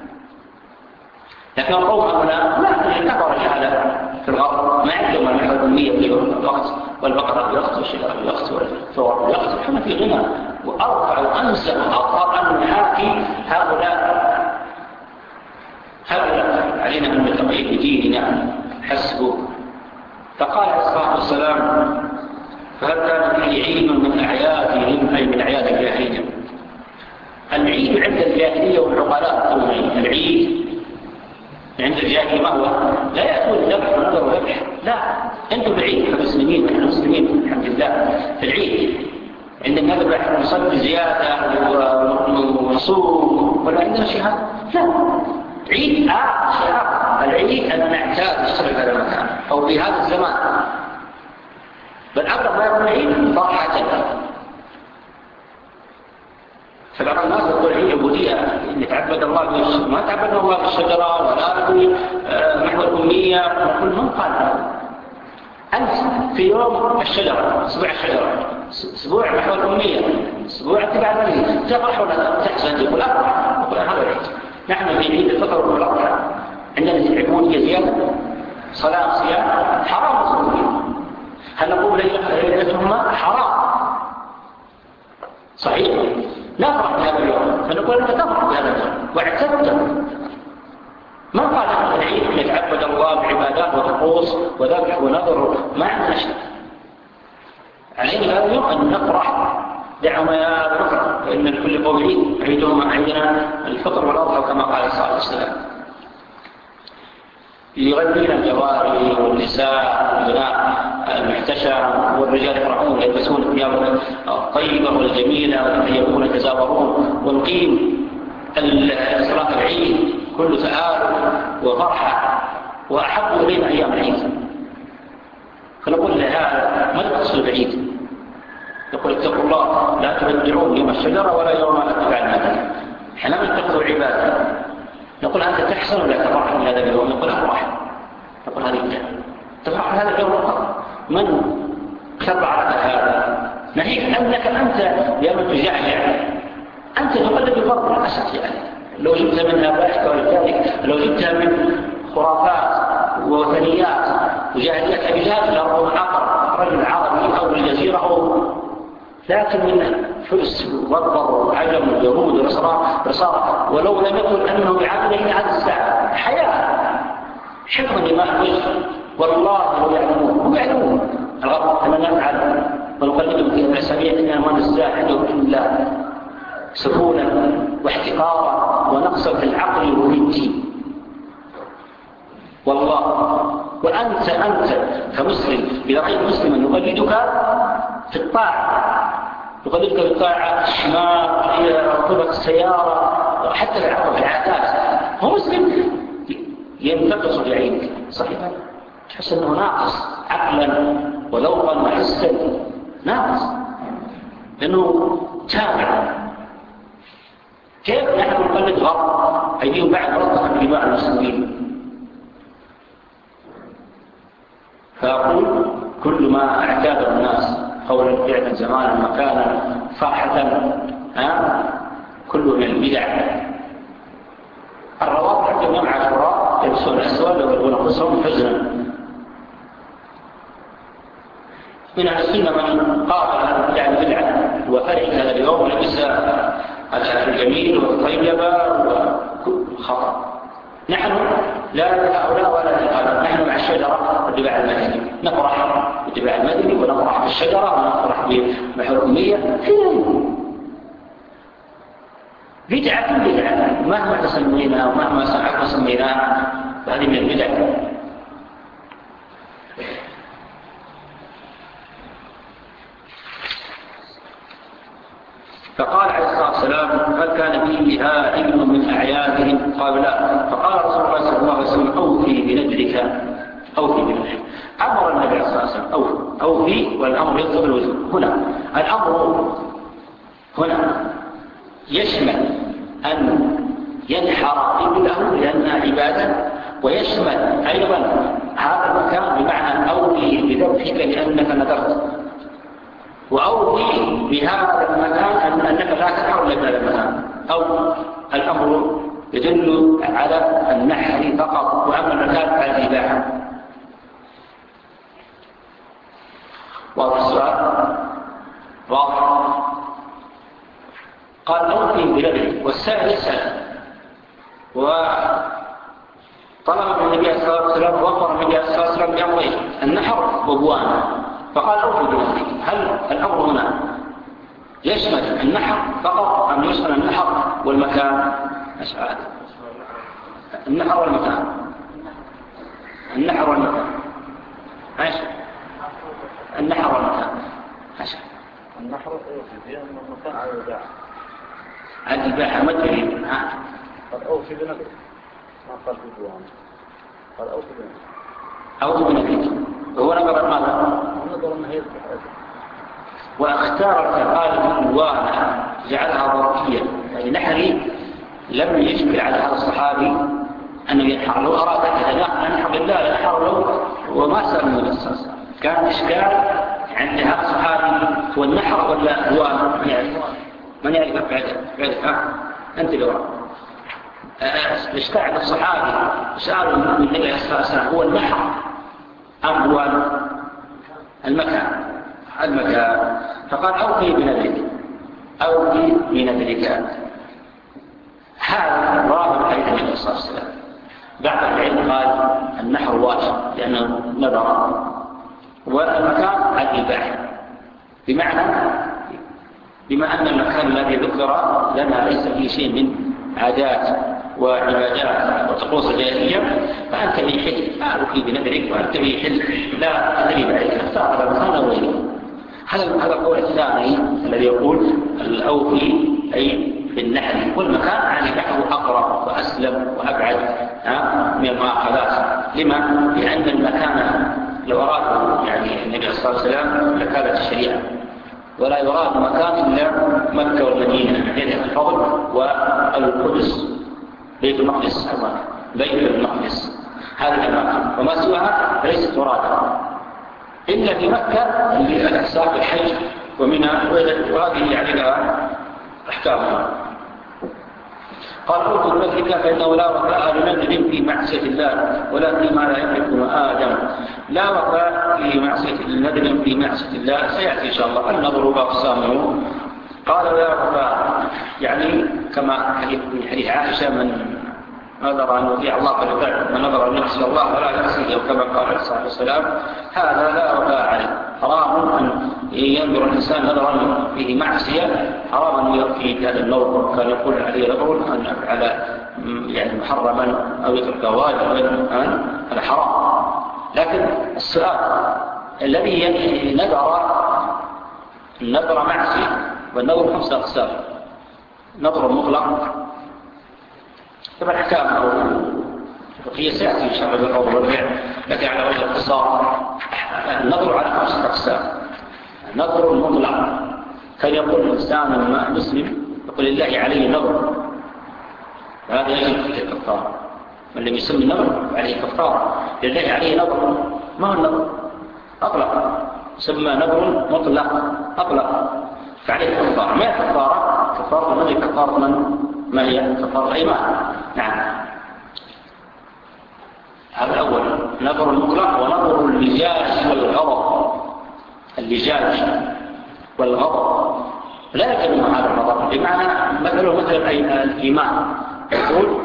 لكن القوم هنا لا كبر الجهل في الغرب ما عندهم النحو الأمية في الوقت والبقرة بالوقت والشجرة بالوقت والثور بالوقت. نحن في غنى وأرفع وأنزل وأطهر أن نحاكي هؤلاء هؤلاء علينا أن نتقي بديننا حسبه. فقال عليه الصلاة والسلام فهل كان فيه عيد من أعيادهم أي من أعياد الجاهلية. العيد عند الجاهلية والعقلاء الأولين العيد عند الجاهلية ما هو لا يأتون ذبح ونذر ذبح لا أنتم العيد كمسلمين ونحن مسلمين الحمد لله في العيد عند نذبح ونصلي بزيادة ونصوم ولا عندنا شيء هذا؟ لا. عيد آه شعار العيد أن نعتاد الصلاة في هذا المكان أو في هذا الزمان، بل أبلغ ما يكون عيد فرحة. فبعض الناس يقول عيد عبودية نتعبد الله بالشجرة، ما تعبد الله بالشجرة ولا بمحو الأمية. نقول من قال هذا؟ أنت في يوم الشجرة، أسبوع الشجرة، أسبوع محو الأمية، أسبوع اتباع النبي، تفرح ولا تحزن؟ يقول أفرح. نقول هذا العيد. نحن في عيد الفطر والأضحى عندنا عبودية زيادة، صلاة صيام حرام مصروفين. هل نقول ليلتهما حرام؟ صحيح. نفرح بهذا اليوم، فنقول أنت تفرح بهذا اليوم واعتبته. ما قال أن العيد نتعبد الله بعبادات وطقوس وذبح ونذر، ما عندنا شيء. علينا هذا اليوم أن نفرح. دعوا ما نفرح، فإن لكل قوم عيد، عيدهم عيدنا الفطر والأضحى كما قال صلى الله عليه وسلم. يغنين الجواري والنساء والبنات المحتشم، والرجال يفرحون يلبسون الثياب الطيبة والجميلة ويتهيئون يتزاورون، ونقيم صلاة العيد كل تآلف وفرحة، وأحب إلينا أيام العيد. فنقول لهذا ما تقصد بعيد، يقول اتقوا الله لا تبدعون يوم الشجرة ولا يوم اتباع المدني. احنا من تقصد عبادة، نقول أنت تحسن ولا تفرح من هذا اليوم؟ نقول أفرح. نقول هذه الجهة تفرح من هذا اليوم فقط. من شرع لك هذا؟ نهيك أنك أنت يا من تجعجع، أنت تقلد الفرق الأسد. يعني لو جبت من آبائك وأجدادك، لو جبتها من خرافات ووثنيات وجاهليات أجداد لأرض عقر رجل عربي أو الجزيرة أو، لكن من فرس وبربر وعجم ويهود ونصارى، ولو لم يكن أنه يعامل إلى هذه الساعة حياة حفظا لماء الوجه. والله لو يعلمون، هم يعلمون الغرب أننا نفعل ونقلدهم في الأسابيع إننا ما نزاحدهم إلا سهولا واحتقارا ونقصا في العقل وفي الدين. والله وأنت أنت كمسلم إذا رأيت مسلما يقلدك في الطاعة، يقلدك في الطاعة ما ركوبة السيارة حتى في العقل في العادات، هو مسلم ينتقص في عينك صحيح، تحس أنه ناقص عقلا وذوقا وحسا، ناقص لأنه تابع. كيف نحن نقلد غرب أيديهم بعد رضا في دماء المسلمين؟ فأقول كل ما اعتاد الناس قولا فعلا زمانا مكانا فرحة ها كله من البدع. الروابط عندهم يوم عاشوراء يلبسون الأسود ويقولون أنفسهم حزنا. من أهل السنة من قابل هذا البدع البدعة وفرح هذا اليوم ولبس الجميل والطيبة وخطأ. نحن لا لهؤلاء ولا لهؤلاء، نحن مع الشجرة والاتباع المدني، نفرح بالاتباع المدني ونفرح بالشجرة ونفرح بمحو الأمية. بدعة بدعة مهما تسمينا ومهما سمعنا سميناها، هذه من البدع. فقال عليه الصلاة والسلام هل كان فيها ابن من أعيادهم؟ قال لا. فقال رسول الله صلى الله عليه وسلم أوفي بنذرك، أوفي بنذرك. أمر النبي عليه الصلاة والسلام أوفي أوفي والأمر يطلب الوجوب. هنا الأمر هنا يشمل أن ينحر ابنه لأنها عبادة، ويشمل أيضا هذا المكان بمعنى أوفي بذبحك لأنك نذرت، وأوفي بهذا المكان أنك لا تنحر إلا بهذا المكان. أو الأمر يدل على النحر فقط، وأما المكان على الإباحة. واضح السؤال؟ واضح. قال أوفي بذبحك، والسائل يسأل وطلب من النبي صلى الله عليه وسلم وفر النبي صلى الله عليه وسلم بأمرين النحر وبوانه، فقال أوفي بذبحك. هل الأمر هنا يشمل النحر فقط أم يشمل النحر والمكان؟ أسأل النحر والمكان، النحر والمكان، ايش النحر والمكان؟ ايش النحر أوفي فيها أنه مكان على الباحة على الباحة ما تريد قد أوفي بنفسه ما قال في دوام قال أوفي بنفسه أوفي بنفسه هو نظر ماذا؟ نظر أنه يذبح واختار الفقال الوانا جعلها ضرورية يعني نحري لم يشكل على هذا الصحابي أنه ينحر لو أراد أن ينحر لله ينحر له وما سأل النبي صلى الله عليه وسلم كان إشكال عند هذا الصحابي هو النحر ولا الوانا من يعرف من يعرف بعد ها أنت لو الإشكال عند الصحابي سألوا من النبي صلى الله عليه وسلم هو النحر أم هو المكان المكان فقال أوفي بنذرك أوفي بنذرك هذا رابط حديث النبي صلى الله عليه وسلم بعض العلم قال النحر واجب لأنه نذر والمكان الإباحة بمعنى بما أن المكان الذي ذكر لنا ليس فيه شيء من عادات وعبادات وطقوس الجاهلية فأنت بيحل أوفي بنذرك وأنت بيحل لا تدري عليك اختار المكان أو غيره هذا هذا القول الثاني الذي يقول الأوفي أي بالنحل والمكان يعني نحو أقرب وأسلم وأبعد من المؤاخذات لما؟ لأن المكان لو أراد يعني النبي صلى الله عليه وسلم لكانت الشريعة ولا يراد مكان إلا مكة والمدينة مدينة الفضل والقدس بيت المقدس بيت المقدس هذه الأماكن وما سواها ليست مرادا إلا في مكة اللي الأحساء الحج ومن وهذه يعني لها أحكامها قال أوفوا بنذرك فإنه لا وفاء لنذر في معصية الله ولا فيما لا يملك آدم لا وفاء في معصية النذر في معصية الله سيأتي إن شاء الله النظر بأقسامه قال لا وفاء يعني كما في حديث عائشة من نظر أن يطيع الله فليطع من نظر أن يعصي الله فلا يعصيه كما قال عليه الصلاة والسلام هذا لا وفاء عليه حرام أن ينظر الإنسان نظرا فيه معصية حرام أن يؤتي هذا النظر كان يقول عليه نظر أن أفعل يعني محرما أو يترك واجبا هذا حرام لكن السؤال الذي نظر النظر معصية والنظر خمسة أقسام نظر مطلق كما الحكام أو هي سيأتي إن شاء الله بالعوض والبيع لكن على وجه الاختصار النظر على خمسة أقسام نظر مطلق كان يقول الإنسان مسلم يقول لله عليه نظر هذا يجب فيه الكفارة من لم يسمي النظر عليه كفارة لله عليه نظر ما هو النظر أطلق سمى نظر مطلق أطلق فعليه كفارة ما هي كفارة كفارة من هي كفارة من ما هي كفارة الإيمان نعم هذا الأول نظر المطلق ونظر اللجاج والغضب اللجاج والغضب لا يكلم هذا الغضب بمعنى مثله مثل الإيمان يقول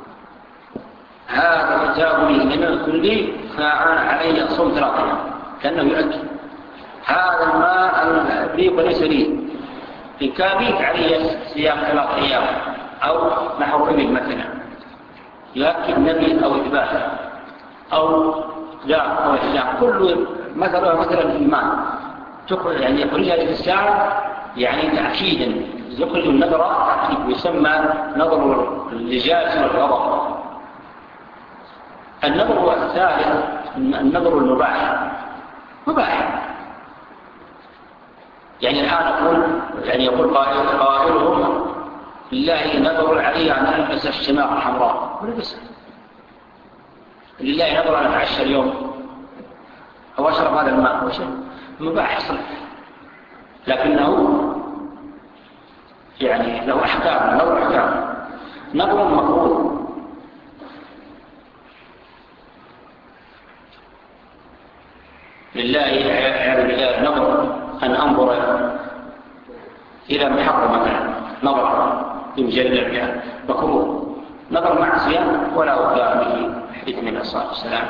هذا كتاب لي من الكل فأنا علي أصوم ثلاثة أيام كأنه يؤكد هذا الماء الأبريق ليس لي إن كان بيك علي صيام ثلاثة أيام أو نحو إبل مثلا لكن نبي أو إثبات أو لا أو إحجام كل مثلا مثلا الإيمان يعني يخرجها الإنسان يعني تأكيدا يخرج النظر تأكيد ويسمى نظر اللجاج والغضب النظر الثالث النظر المباح مباح يعني الآن أقول يعني يقول قائل قائلهم لله نظر علي أن ألبس الشماغ الحمراء ولبس لله نظر أن أتعشى اليوم أو أشرب هذا الماء وشيء مباح صلح لكنه يعني له أحكام له أحكام نظر مقبول لله يعني لله نظر أن أنظر إلى محرم مثلا نظر يجلل بها مكروه نظر معصية ولا وفاء به حديث النبي صلى الله عليه وسلم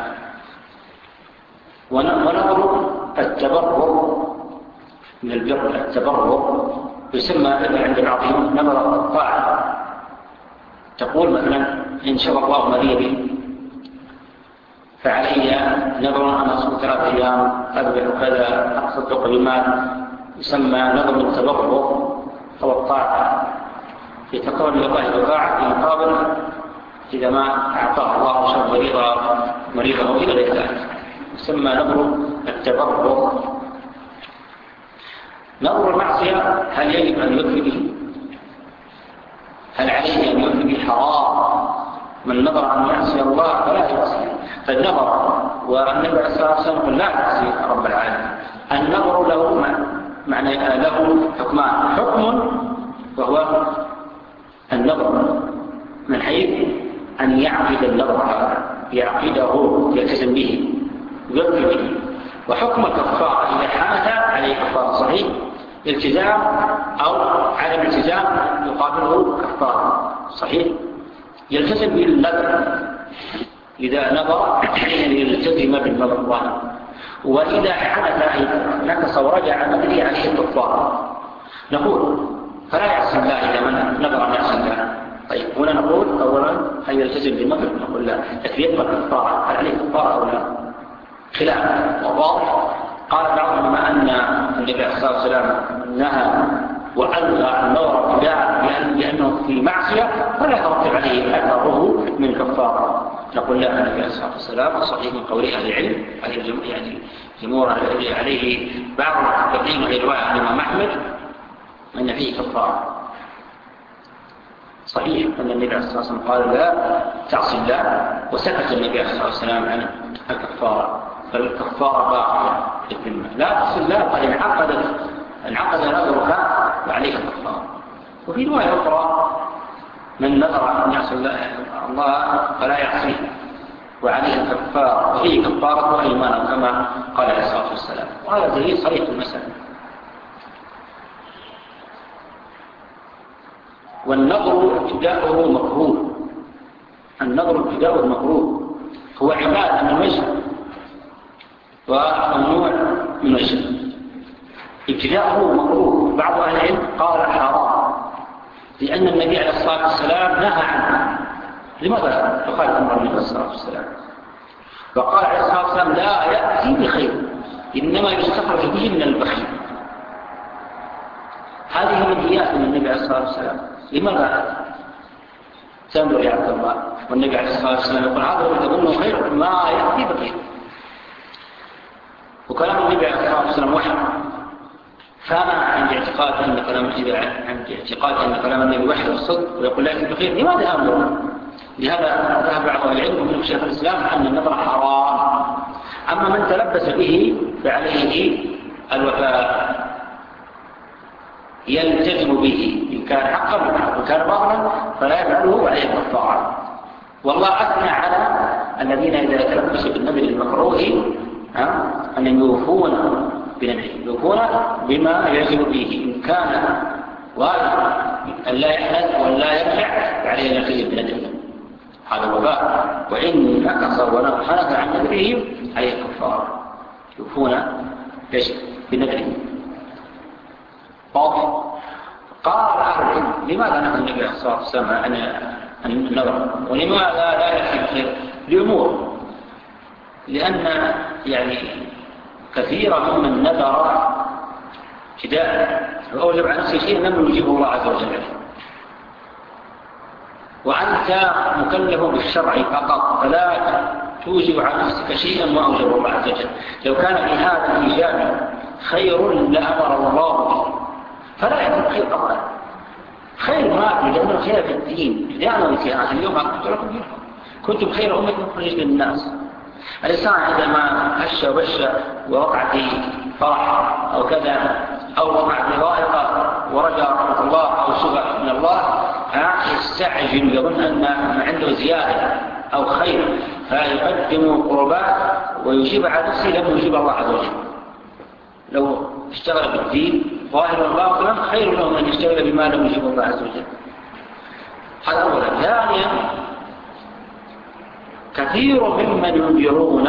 ونظر التبرر من البر التبرر يسمى عند العظيم نظر الطاعة تقول مثلا إن شاء الله مريض فعلي نظر أن أصوم ثلاثة أيام أذبح كذا أتصدق بمال يسمى نظم التبرع أو الطاعة، يتقرب إلى الله بالطاعة في مقابل إذا ما أعطاه الله شر مريضا مريضه إلى غير ذلك، يسمى نظم التبرع. نظر المعصية هل يجب أن يوفي به؟ هل عليه أن يوفي به؟ حرام. من نظر أن يعصي الله فلا يعصي، فالنظر والنبي صلى الله عليه وسلم لا يعصي رب العالمين. النظر له معنى له حكمان، حكم وهو النظر من حيث أن يعقد النظر، يعقده يلتزم به يوفي به، وحكم الكفارة إذا حدث عليه كفارة صحيح التزام أو عدم التزام يقابله كفارة صحيح يلتزم بالنظر. إذا نظر يلتزم بالنظر الظاهر، وإذا حدث نكص ورجع عن نظره عليه الكفارة. نقول فلا يعصي الله إذا من نظر أن يعصي الله. طيب هنا نقول أولا هل يلتزم بالنظر؟ نقول لا، لكن يطلق الكفارة، هل عليه كفارة أو لا؟ خلاف وواضح. قال بعضهم بما أن النبي عليه الصلاة والسلام نهى وألغى النظر ابتداء لأنه في معصية فلا يترتب عليه أثره من كفارة. نقول لا، النبي عليه الصلاة والسلام الصحيح من قول أهل العلم يعني جمهور عليه بعض التقديم وهي رواية عن الإمام أحمد أن فيه كفارة. صحيح أن النبي عليه الصلاة والسلام قال لا تعصي الله، وسكت النبي عليه الصلاة والسلام عن الكفارة، فالكفارة باقية للذمة. لا تعصي الله قد انعقدت انعقد نظرك وعليك الكفارة. وفي رواية أخرى من نظر أن يعصي الله فلا يعصيه وعليه الكفارة، وفيه كفارة أيمانه كما قال عليه الصلاة والسلام، وهذا دليل صريح في المسألة. والنظر ابتداؤه مكروه، النظر ابتداؤه مكروه، هو عبادة من وجه وممنوع من وجه. ابتداؤه مكروه، بعض أهل العلم قال حرام لأن النبي عليه الصلاة والسلام نهى عنه. لماذا يخالف أمر النبي عليه الصلاة والسلام؟ وقال عليه الصلاة والسلام لا يأتي بخير إنما يستخرج به من البخيل. هذه منهيات من النبي عليه الصلاة والسلام. لماذا تنظر يا عبد الله والنبي عليه الصلاة والسلام يقول هذا وتظنه خير ما يأتي بخير؟ وكلام النبي عليه الصلاة والسلام وحي، فما عند اعتقاد أن كلام إذا عند اعتقاد أن كلام النبي وحي والصدق ويقول لا يأتي بخير، لماذا أمر؟ لهذا ذهب بعض العلم ومنهم شيخ الإسلام أن النظر حرام. أما من تلبس به فعليه الوفاء، يلتزم به إن كان حقا وإن كان باطلا فلا يفعله عليه الكفارة. والله أثنى على الذين إذا تلبسوا بالنذر المكروه أن يوفون بنذره، يوفون بما يجب به إن كان واجب أن لا يحدث ولا يرجع عليه نفسه بنذره، هذا الوفاء. وإن نكص ونحنث عن نذره عليه الكفارة، يوفون بنذره. قال أهل العلم لماذا نهى النبي عليه الصلاة والسلام عن النظر ولماذا لا يأتي بخير؟ لأمور، لأن يعني كثيرا ممن نذر ابتداء وأوجب عن نفسه شيء لم يجيبه الله عز وجل، وأنت مكلف بالشرع فقط فلا توجب عن نفسك شيئا ما أوجبه الله عز وجل. لو كان في هذا الإيجاب خير لأمر الله به، فلا يكون خير طبعا. خير ما في، لأنه الخير في الدين. لأنه انتهاء اليوم أقول لكم منهم كنتم خير أمة مخرج للناس. الإنسان عندما هش وبش ووقع في فرح أو كذا أو وقع في ضائقة ورجى رحمة الله أو سبع من الله يستعجل يظن أن عنده زيادة أو خير فيقدم قربات ويجيب على نفسه لم يجيب الله عز وجل. لو اشتغل بالدين ظاهرا باطلا خير له من يشتغل بما لم يجيب الله عز وجل. هذا أولا. ثانيا كثير ممن ينذرون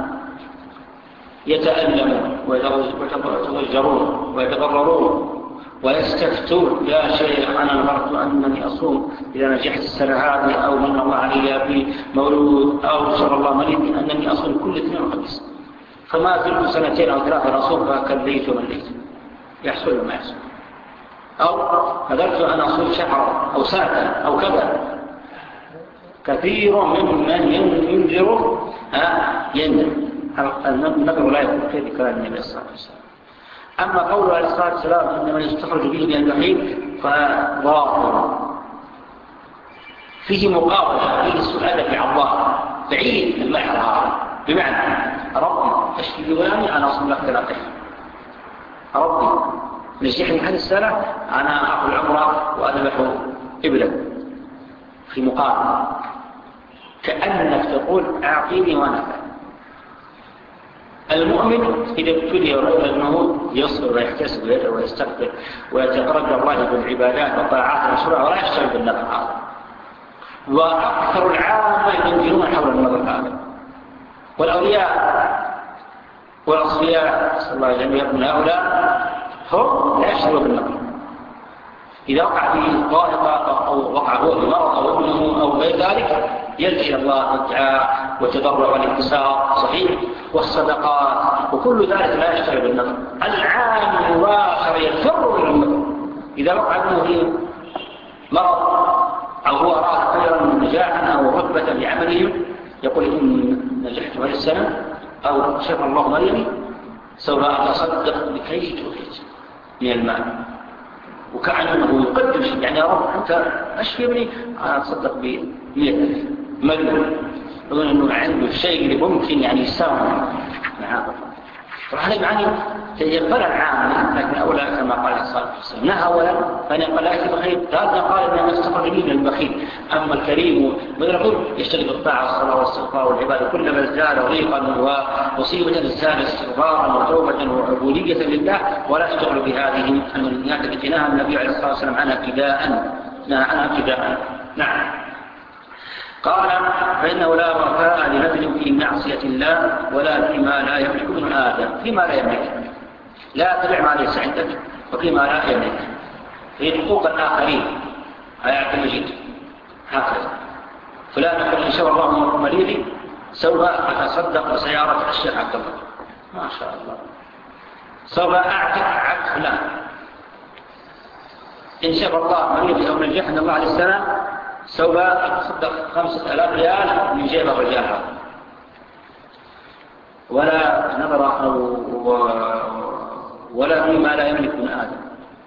يتألمون ويتضجرون ويتضررون ويستفتون يا شيخ أنا نظرت أنني أصوم إذا نجحت السنة هذه أو من الله علي في مولود أو شر الله مريض أنني أصوم كل اثنين وخميس، فما زلت سنتين أو ثلاثة أصوم فكليت ومليت. يحصل وما يحصل. أو قدرت أن أصوم شهرا أو سنة أو كذا. كثير ممن ينذر يندم. النذر لا يكون في كلام النبي صلى الله عليه وسلم. أما قوله عليه الصلاة والسلام إن من يستخرج به من الجحيم فضار فيه مقابلة، فيه السؤال في الله بعيد المعنى هذا، بمعنى ربي أشفي بغلامي أنا أصل لك ثلاثة، ربي نجحني هذه السنة أنا أخذ العمرة وأذبح إبلا، في مقابلة كأنك تقول أعطيني وأنا. المؤمن إذا ابتلي رأى أنه يصبر ويحتسب ويدعو ويستغفر ويتقرب الله بالعبادات والطاعات المشروعة ولا يشتغل بالنظر هذا. وأكثر العامة ينجرون حول النظر هذا. والأولياء والأصفياء صلى الله عليه وسلم من هؤلاء هم لا يشتغلوا بالنظر. إذا وقع في ضائقة أو وقع هو بمرض أو ابنه أو غير ذلك يلجأ الله والدعاء والتضرع والانكسار صحيح والصدقات وكل ذلك لا يشتغل بالنظر. العام الواخر يفر من النظر. إذا وقع ابنه في مرض أو هو أراد خيرا نجاحا أو رغبة بعملهم يقول إن نجحت هذه السنة أو شفى الله مريضي سوف أتصدق بكي تؤخذ من المال. وكأنه يقدم شيء يعني يا رب أنت أشفي ابني أنا أتصدق بمئة مليون يقول أنه عنده الشيء اللي ممكن يعني يساوي مع هذا. وهذا يعني يقبل العام لكن أولا كما قال الصالح والسلام نهى أولا فأن يقول لا يكون بخيل ثالثا قال أنه يستقر به من البخيل. أما الكريم ويقول يشتغل بالطاعة والصلاة والاستغفار والعبادة كلما ازداد ضيقا ومصيبة ازداد استغفارا وتوبة وعبودية لله ولا يشتغل بهذه المنهيات التي نهى النبي عليه الصلاة والسلام عنها ابتداء نهى عنها ابتداء. نعم. قال فإنه لا وفاء لنذر في معصية الله ولا فيما لا يملك ابن آدم. فيما لا يملك لا تبع ما ليس عندك وفيما لا يملك في حقوق الآخرين آيات المجيد هكذا. فلا نقول إن شاء الله مريضي سوف أتصدق بسيارة الشيخ عبد الله ما شاء الله سوف أعتق عبد فلان إن شاء الله مريضي أو نجحنا الله عليه السنة سوف أتصدق خمسة آلاف ريال من جيب الرجال هذا ولا نظر أو ولا مما لا يملك من آدم.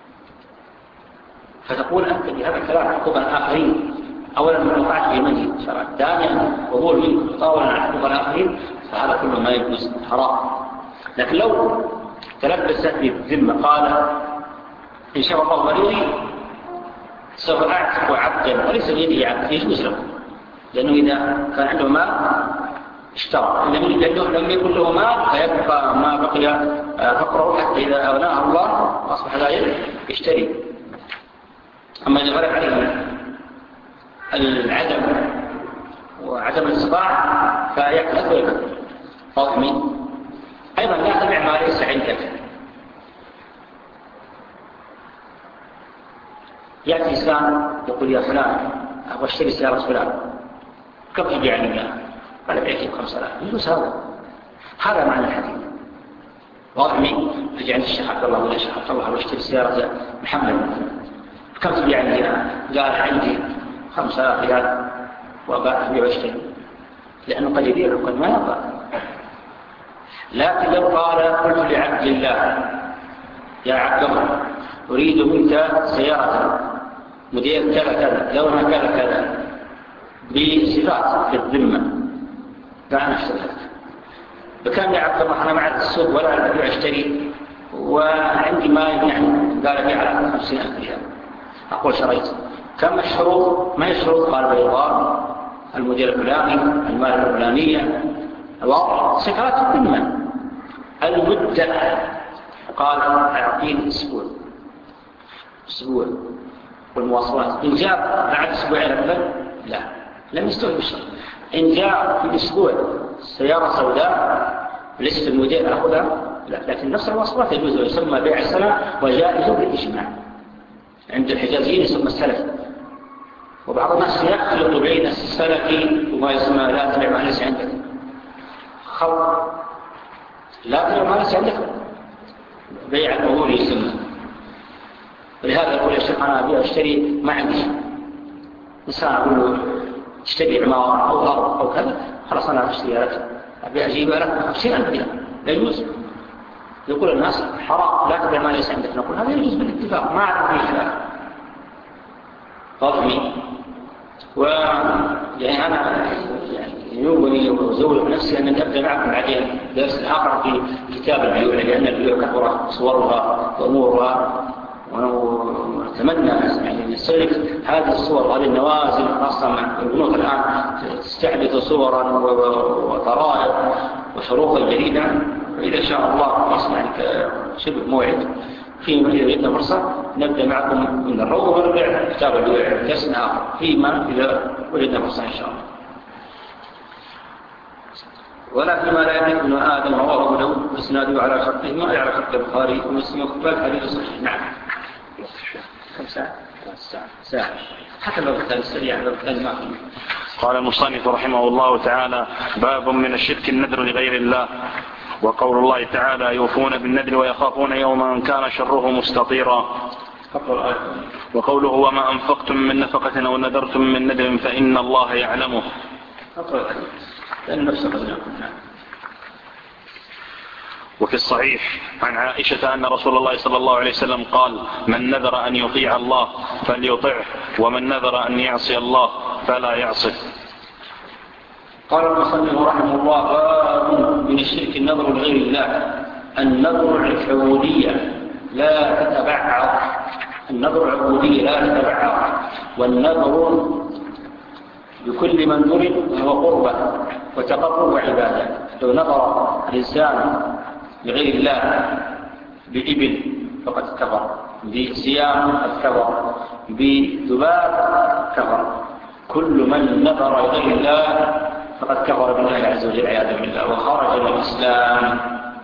فتقول أنت بهذا الكلام حقوق الآخرين أولا من وقعت في منهج شرع ثانيا وقول منك تطاولا عن حقوق الآخرين فهذا كله ما يجوز حرام. لكن لو تلبس في الذمة قال إن شاء الله مريضي سوف أعتق عبدا وليس بيده عبد يجوز له لأنه إذا كان عنده مال اشترى لأنه لم يكن له مال فيبقى ما بقي فقره حتى إذا أغناه الله أصبح لا يشتري. أما إذا غلب عليه العدم وعدم الاستطاعة فيكلف ويكلف فاضمي. أيضا لا تبع ما ليس عندك. يأتي إنسان يقول يا فلان أبغى أشتري سيارة فلان كم تبيع لي منها؟ قال بعتي بخمسة آلاف. يجوز هذا هذا معنى الحديث واضح مني. أجي عند الشيخ عبد الله ولا الشيخ عبد الله أبغى أشتري سيارة محمد كم تبيع لي منها؟ قال عندي خمسة آلاف ريال وأبغى أبيع وأشتري لأنه قد يبيع وقد ما يبغى. لكن لو قال قلت لعبد الله يا عبد الله أريد منك سيارة موديل كذا كذا لونها كذا كذا بصفات في الذمة فأنا اشتريت بكام يا عبد الله أنا معك السوق ولا أبيع أشتري وعندي ما يعني قال بيع على خمسين ألف ريال أقول شريت كم الشروط ما الشروط قال بيضاء المدير الفلاني المال الفلانية الواقع صفات الذمة. المدة قال أعطيني أسبوع أسبوع والمواصلات إن جاء بعد أسبوعين أكثر لا لم يستوعب الشرط. إن جاء في أسبوع سيارة سوداء ليست الموديل أخذها لا لكن نفس المواصلات يجوز ويسمى بيع السنة وجائز بالإجماع عند الحجازيين يسمى السلف. وبعض الناس يخلط بين السلف وما يسمى لا تبع ما ليس عندك خلط لا تبع ما ليس عندك بيع الأمور يسمى ولهذا يقول يا شيخ أنا أبي أشتري ما عندي شيء. إنسان أقول له اشتري عمارة أو أرض أو كذا، خلاص أنا أشتري لك أبي أجيبها لك خمسين ألف دينار، لا يجوز. يقول الناس حرام لا تبيع ما ليس عندك، نقول هذا يجوز بالاتفاق ما عاد فيه خلاف. فاهمين؟ و يعني أنا يعني يومني وأزوج نفسي أن أبدأ معكم بعدين درس آخر في كتاب البيوع، لأن البيوع كثرة صورها وأمورها، ونتمنى يعني نسلك هذه الصور وهذه النوازل، خاصة مع البنوك الآن تستحدث صورا وطرائق وشروطا جديدة. فإذا شاء الله يسمع لك شبه موعد فيما إذا وجدنا فرصة نبدأ معكم من الروض ونرجع كتاب البيوع درس آخر فيما إذا وجدنا فرصة إن شاء الله. ولا فيما لا يملك ابن آدم رواه أبو داود وإسناده على شرطهما أي على شرط البخاري ومسلم وكتاب حديث صحيح. نعم. كم ساعة؟ ساعة. ساعة. حتى لو كان سريع لو كان ما في. قال المصنف رحمه الله تعالى: باب من الشرك النذر لغير الله. وقول الله تعالى: يوفون بالنذر ويخافون يوما كان شره مستطيرا. وقوله: وما أنفقتم من نفقة أو نذرتم من نذر فإن الله يعلمه. لأن نفسه قد وفي الصحيح عن عائشة أن رسول الله صلى الله عليه وسلم قال: من نذر أن يطيع الله فليطعه، ومن نذر أن يعصي الله فلا يعصه. قال المصنف رحمه الله: باب من الشرك النذر لغير الله. النذر العبودية لا تتبعض، النذر العبودية لا تتبعض، والنذر بكل من ذرب هو قربة وتقرب وعبادة. لو نظر الإنسان لغير الله بإبل فقد كفر، بصيام فقد كفر، بذباب كفر. كل من نظر لغير الله فقد كفر بالله عز وجل عياذا بالله وخرج من الإسلام.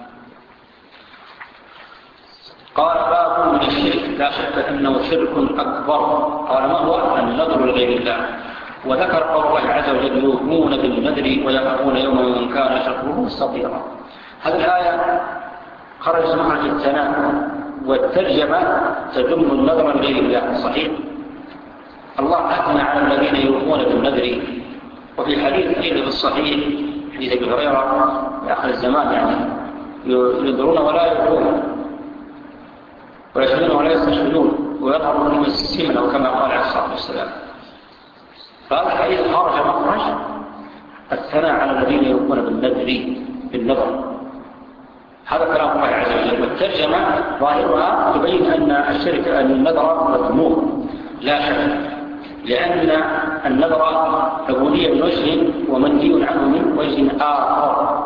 قال: باب من الشرك لا شك أنه شرك أكبر. قال: ما هو؟ النذر لغير الله. وذكر قول الله عز وجل: يوفون بالنذر ويخافون يوما كان شره مستطيرا. هذه الآية خرجت مخرج الثناء، والترجمة تضم النذر لغير الله. صحيح الله أثنى على الذين يوفون بالنذر. وفي حديث أيضا في الصحيح حديث أبي هريرة آخر الزمان يعني ينذرون ولا يوفون، ويشهدون ولا يستشهدون، ويظهر منهم السمن أو كما قال عليه الصلاة والسلام. فهذا الحديث خرج مخرج الثناء على الذين يوفون بالنذر بالنذر. هذا كلام الله عز وجل. والترجمة ظاهرها تبين أن الشرك أن النذر مذموم لا شك، لأن النذر عبودية من وجه ومنهي عنه من وجه آخر.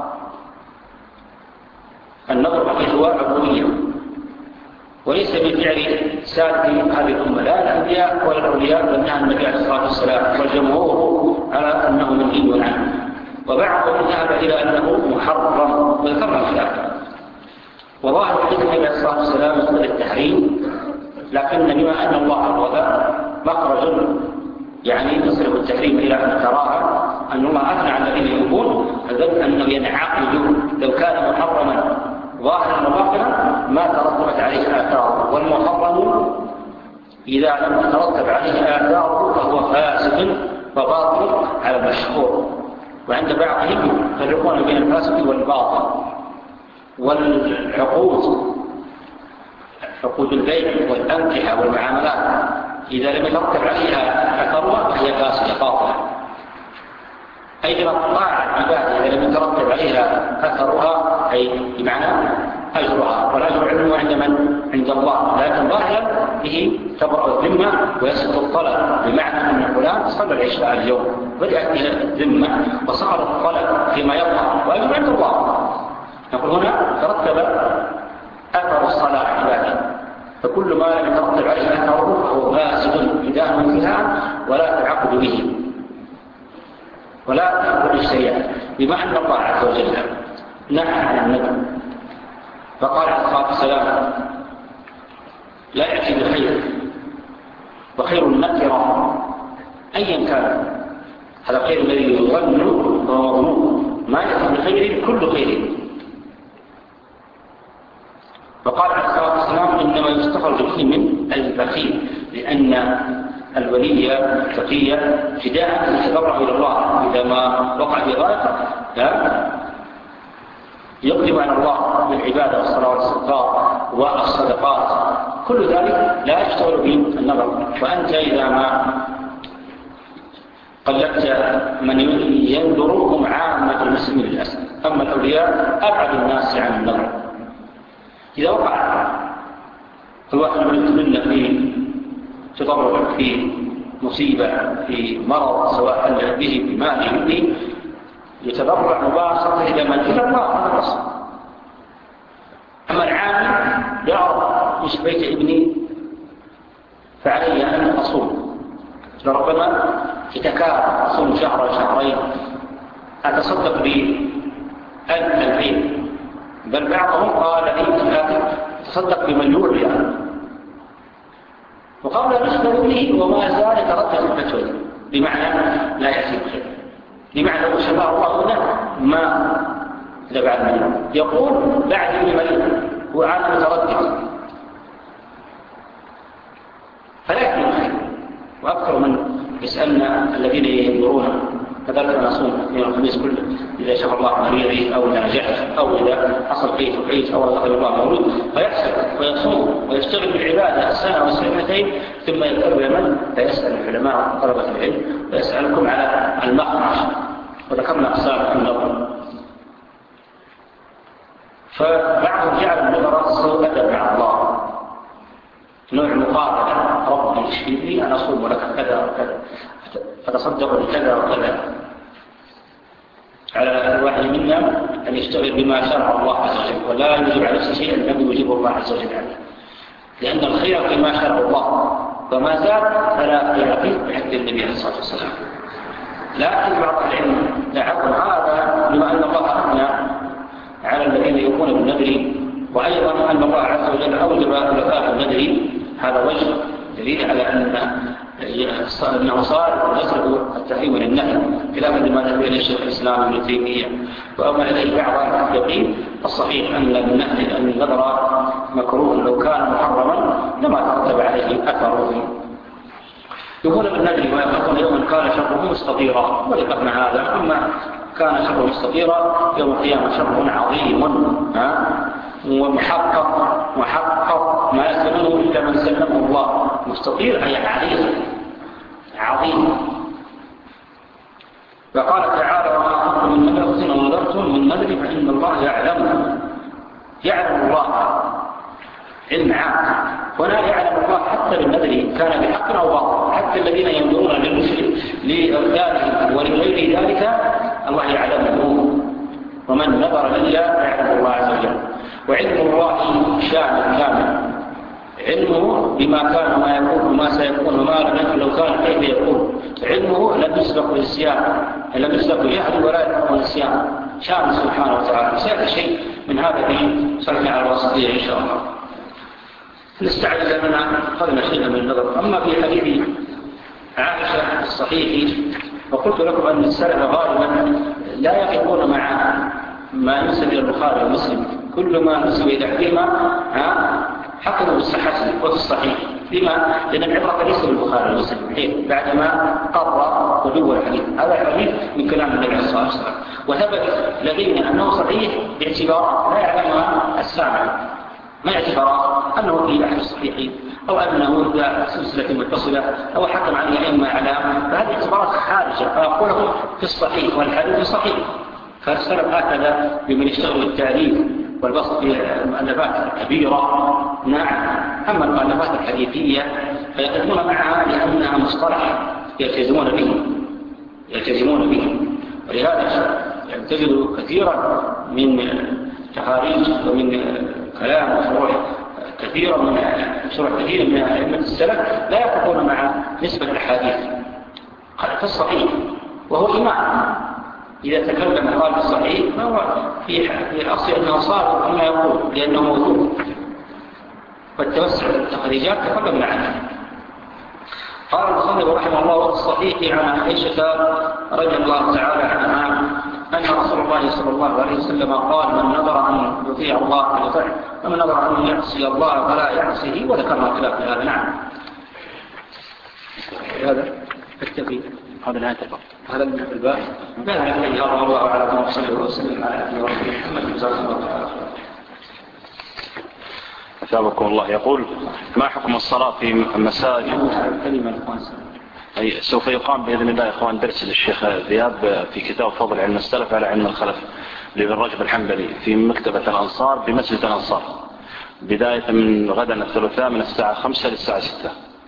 النذر هو عبودية وليس من فعل سادة هذه الأمة لا الأنبياء ولا الأولياء، بل نهى النبي عليه الصلاة والسلام والجمهور على أنه منهي عنه، وبعضهم ذهب إلى أنه محرم وذكرنا الخلاف. وظاهر حديث النبي عليه الصلاة والسلام يقول التحريم، لكن بما أن الله عرض مخرج يعني يصرف التحريم إلى أن تراها أن الله أثنى على الذين يوفون، فذل أنه ينعقد. لو كان محرما ظاهرا وباطنا ما ترتبت عليه آثاره، والمحرم إذا لم تترتب عليه آثاره فهو فاسد وباطل على المشهور. وعند بعضهم يفرقون بين الفاسد والباطل. والعقود عقود البيع والأنكحة والمعاملات إذا لم يترتب عليها أثرها فهي فاسدة باطلة. أيضا الطاعة العبادة إذا لم يترتب عليها أثرها أي بمعنى أجرها، والأجر علمه عند من؟ عند الله، لكن ظاهرا به تبرأ الذمة ويسقط الطلب، بمعنى أن فلان صلى العشاء اليوم بدأت به الذمة وسقط الطلب فيما يظهر وأجر عند الله. نقول هنا ترتب أثر الصلاة عبادة، فكل ما لم يترتب عليه أثره فهو فاسد بداية وانتهاء ولا تعقد به ولا تأكل الشريعة، بما أن الله عز وجل نهى عن النذر فقال عليه الصلاة والسلام: لا يأتي بخير، وخير النكرة أيا كان. هذا الخير الذي يظن وهو مظنون، ما يأتي بخير كل خير. وقال عليه الصلاة والسلام: إنما يستغفر يخرج به من البخيل، لأن الولي التقي فداء يتبرع إلى الله إذا ما وقع في ضائقة يقدم على الله بالعبادة والصلاة والاستغفار والصدقات، كل ذلك لا يشتغل بالنظر. وأنت إذا ما قلدت من ينظرهم عامة المسلمين للأسف، أما الأولياء أبعد الناس عن النظر. إذا وقع الواحد منا في تضرر، في مصيبة، في مرض، سواء حل به بماله به، يتضرع مباشرة إلى من إلى الله، هذا الأصل. أما العامل يعرض إيش بيت ابني فعلي أن أصوم، لربما يتكاثر أصوم شهر شهرين أتصدق بألف ألفين، بل بعضهم قال لي تصدق بمليون ريال، وقبل أن يشتري به وما زال يتردد الفتوى، بمعنى لا يأتي بخير، بمعنى لو شفاء الله له ما لبعد منه، يقول بعد المليون هو عاد متردد فلا يكون خير. وأكثر من يسألنا الذين ينظرون كذلك نصوم يوم الخميس كله إذا شاف الله مريضي أو إذا نجحت أو إذا حصل كيف وعيد أو رزق الله مولود، فيحسب ويصوم ويشتغل بالعبادة السنة والسنتين، ثم يذهب يمن فيسأل العلماء وطلبة العلم ويسألكم على المخرج، وذكرنا أقسام النظر. فبعضهم جعل النظر سوء أدب مع الله، نوع مقابلة، ربي اشفيني أنا أصوم لك كذا وكذا فتصدق بكذا وكذا. على الواحد منا أن يشتغل بما شرع الله عز وجل، ولا يجب على نفسه شيئا لم يوجبه الله عز وجل عليه، لأن الخير فيما شرع الله، وما زال فلا خير فيه بحد النبي عليه الصلاة والسلام. لكن بعض العلم لاحظوا هذا بما أن الله أثنى على الذين يكون بالنذر، وأيضا أن الله عز وجل أوجب لفاء النذر، هذا وجه دليل على أن أنه صار يسرق التحريم للنهي، خلافا لما ذهب إليه الشيخ الإسلام ابن تيمية. وأما إليه بعض يقين الصحيح أن النهي أن النذر مكروه لو كان محرما لما ترتب عليه أثره. يقول بالنذر ويخافون يوما كان شره مستطيرا، ولقد مع هذا أما كان شره مستطيرا يوم القيامة شر عظيم ومحقق محقق ما يسلمه إلا من سلمه الله. مستطير أي عظيم عظيم. وقال تعالى وما أخذتم من نذر ونذرتم من نذر فإن الله يعلمه، يعلم الله علم عام. هنا يعلم الله حتى للنذر كان بحق أو باطل، حتى الذين ينظرون للمشرك لأولادهم ولغير ذلك الله يعلمه. ومن نذر لله يعلم الله عز وجل. وعلم الله شامل كامل، علمه بما كان وما يكون وما سيكون وما لم يكن لو كان كيف يكون. علمه لم يسبق بالنسيان، لم يسبق بالجهل ولا يسبق بالنسيان، شامل سبحانه وتعالى. سيأتي شيء من هذا في شرحنا على الوسطية إن شاء الله. نستعد لنا أخذنا شيئا من النظر. أما في حديث عائشة الصحيح وقلت لكم أن السلف غالبا لا يقفون مع ما ينسب إلى البخاري ومسلم، كل ما نسب إلى أحدهما حكموا بالصحة وفي الصحيح. لما؟ لأن العبرة ليس بالبخاري ومسلم بعدما قرر قدو الحديث. هذا الحديث من كلام النبي عليه الصلاة والسلام، وثبت لدينا أنه صحيح باعتبارات لا يعلمها السامع، ما اعتبارات أنه في أحد الصحيحين أو أنه ذا سلسلة متصلة أو حكم عن الأئمة على، فهذه اعتبارات خارجة. فأقولهم في الصحيح والحديث صحيح. فالسلف هكذا بمن يشتغل بالتأليف والبسط في المؤلفات الكبيرة. نعم. أما المؤلفات الحديثية فيقدمون معها لأنها مصطلح يلتزمون به يلتزمون به ولهذا تجد كثيرا من تخاريج ومن كلام وشروح كثيرا من شروح كثير من أئمة السلف لا يقفون مع نسبة الحديث في الصحيح، وهو إمام إذا تكلم قال الصحيح فهو في الأصل أنه صادق أما يقول لأنه موثوق. والتوسع التخريجات تقدمنا عنه. قال المصنف رحمه الله: والصحيح عن عائشة رضي الله تعالى عنها أن رسول الله صلى الله عليه وسلم قال: من نظر أن يطيع الله فليطعه، ومن نظر أن يعصي الله فلا يعصيه، وذكرنا خلاف هذا. نعم. هذا التفيد هذا لا يتبع هذا من الباب. لا يحتاج هذا الله على ما صلى الله وسلم على أبي ورسوله محمد صلى الله عليه وسلم. أثابكم الله. يقول: ما حكم الصلاة في مساجد؟ أي سوف يقام بإذن الله يا إخوان درس للشيخ ذياب في كتاب فضل علم السلف على علم الخلف لابن رجب الحنبلي في مكتبة الأنصار بمسجد الأنصار، بداية من غدا الثلاثاء من الساعة خمسة للساعة ستة.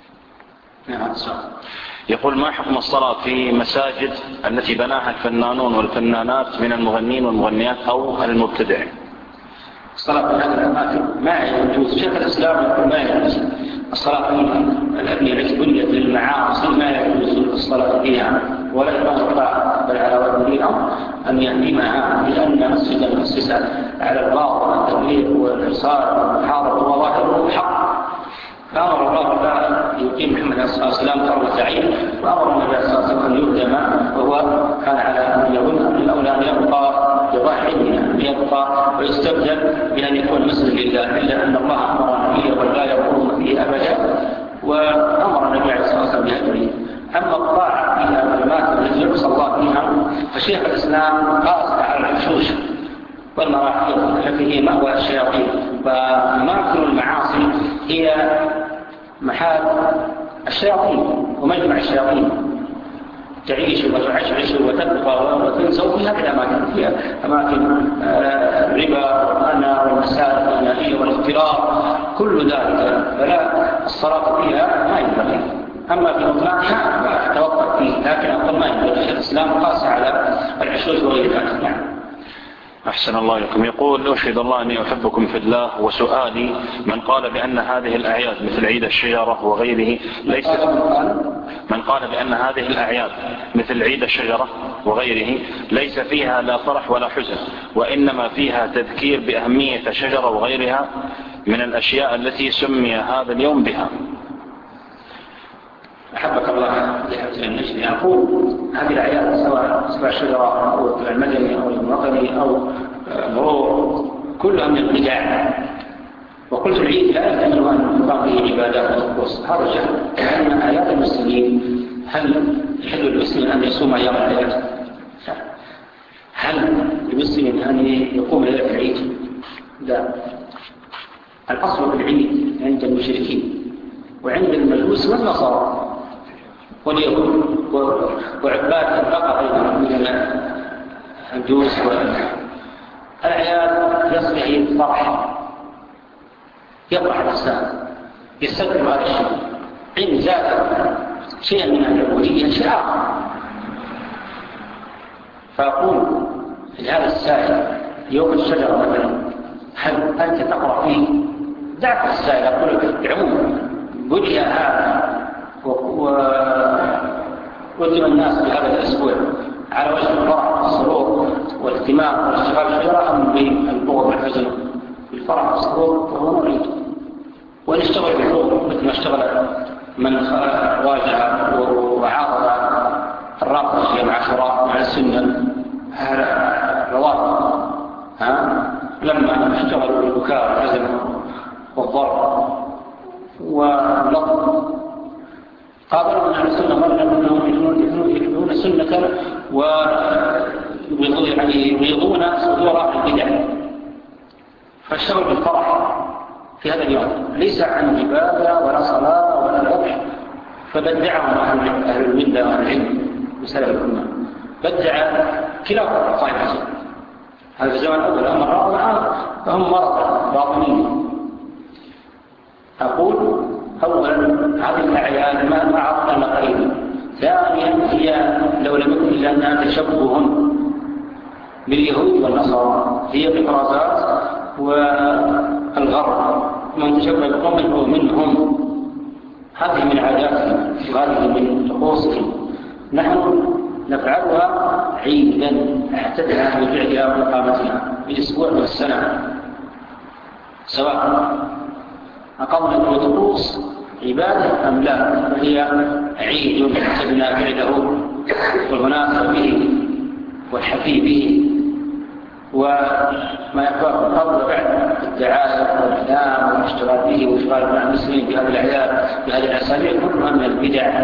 يقول: ما حكم الصلاة في مساجد التي بناها الفنانون والفنانات من المغنين والمغنيات أو المبتدعين؟ الصلاة في هذه الأماكن ما يجوز. شيخ الإسلام يقول ما يجوز الصلاة في الأبنية التي بنيت للمعاصي، ما يجوز الصلاة فيها ولا ينفع، بل على وجه الأمر أن يهدمها، لأن مسجدا مؤسسا على الباطل والتبليغ والإرسال والمحاربة وظاهره حق. فأمر الله تعالى يقيم محمد صلى الله عليه وسلم كرمة عين، وأمر النبي صلى الله عليه وسلم أن يهدم، وهو كان على أن يظن أن الأولى أن يبقى بضاحي أن يبقى ويستبدل بأن يكون مسجد لله، إلا أن الله أمر نبيه ولا يقوم فيه أبدا، وأمر النبي عليه الصلاة والسلام بهدمه. أما الطاعة فيها الأماكن التي يقصى الله فيها، فشيخ الإسلام قاس على الحشوش والمراحيض التي هي مأوى الشياطين، فأماكن المعاصي هي محال الشياطين ومجمع الشياطين، تعيش وتعشعش وتبقى وتنسوا في هذه الأماكن. فيها أماكن الربا والغنى والمسائل الغنائية والاختلاط، كل ذلك، فلا الصلاة فيها ما ينبغي. أما في مطلعها فتوقف فيه، لكن أقول ما ينبغي. الشيخ الإسلام قاس على العشوش وغير ذلك. نعم. أحسن الله لكم. يقول: أشهد الله أني أحبكم في الله، وسؤالي: من قال بأن هذه الأعياد مثل عيد الشجرة وغيره ليس من قال بأن هذه الأعياد مثل عيد الشجرة وغيره ليس فيها لا فرح ولا حزن، وإنما فيها تذكير بأهمية الشجرة وغيرها من الأشياء التي سمي هذا اليوم بها؟ أحبك الله لحفظ النجم. يقول هذه الأعياد سواء سواء الشجرة أو المدني أو الوطني أو مرور كلها من البدع، وقلت العيد لا يحتمل أن تقام به عبادات وطقوس، هذا جهل. لأن آيات المسلمين هل يحل للمسلم أن يصوم أيام العيد؟ هل للمسلم أن يقوم ليلة العيد؟ لا. الأصل في العيد عند المشركين وعند المجوس والنصارى واليهود وعباد البقر أيضا من الهندوس. الأعياد يصبح فرح، يفرح الإنسان، يستقبل هذا الشيء. إن زاد شيئا من العبودية شعار. فأقول لهذا السائل يوم الشجرة مثلا، هل أنت تقرأ فيه؟ دعك السائل. أقول بعموم بدأ هذا وقدم الناس في هذا الأسبوع على وجه الفرح والسرور والاهتمام والاشتغال الشجرة، أم بالبغض والحزن؟ بالفرح والسرور وهو نريد، ونشتغل بالحب مثل ما اشتغل من واجه وعارض الرابطة في العشرات مع السنة رواه ها لما اشتغلوا بالبكاء والحزن والضرب واللطم، قابلوا على السنة مرة أنهم يحبون سنة ويبيضون صدور البدع، فاشتغلوا بالفرح في هذا اليوم، ليس عن عبادة ولا صلاة ولا ذبح. فبدعهم أهل الملة وأهل العلم بسبب الأمة، بدع كلاهما الطائفتين. هذا في الزمان الأول. أما الرابع الآن فهم مرضى باطنيين. أقول أولا هذه الأعياد ما عرفنا قريبا. ثانيا هي لو لم يكن إلا أنها تشبه باليهود والنصارى، هي إفرازات والغرب، من تشبه بقوم هو منهم. هذه من عاداتهم وهذه من طقوسهم. نحن نفعلها عيدا اعتدنا بفعلها وإقامتها بأسبوع من السنة، سواء أقمنا بطقوس عبادة أم لا، هي عيد اعتدنا فعله والمناسبة به والحفي به وما يقرأ من قبل بعد الدعاية والإعلام والاشتغال به واشتغال مع المسلمين بهذه الأعياد بهذه الأساليب كلها من البدع.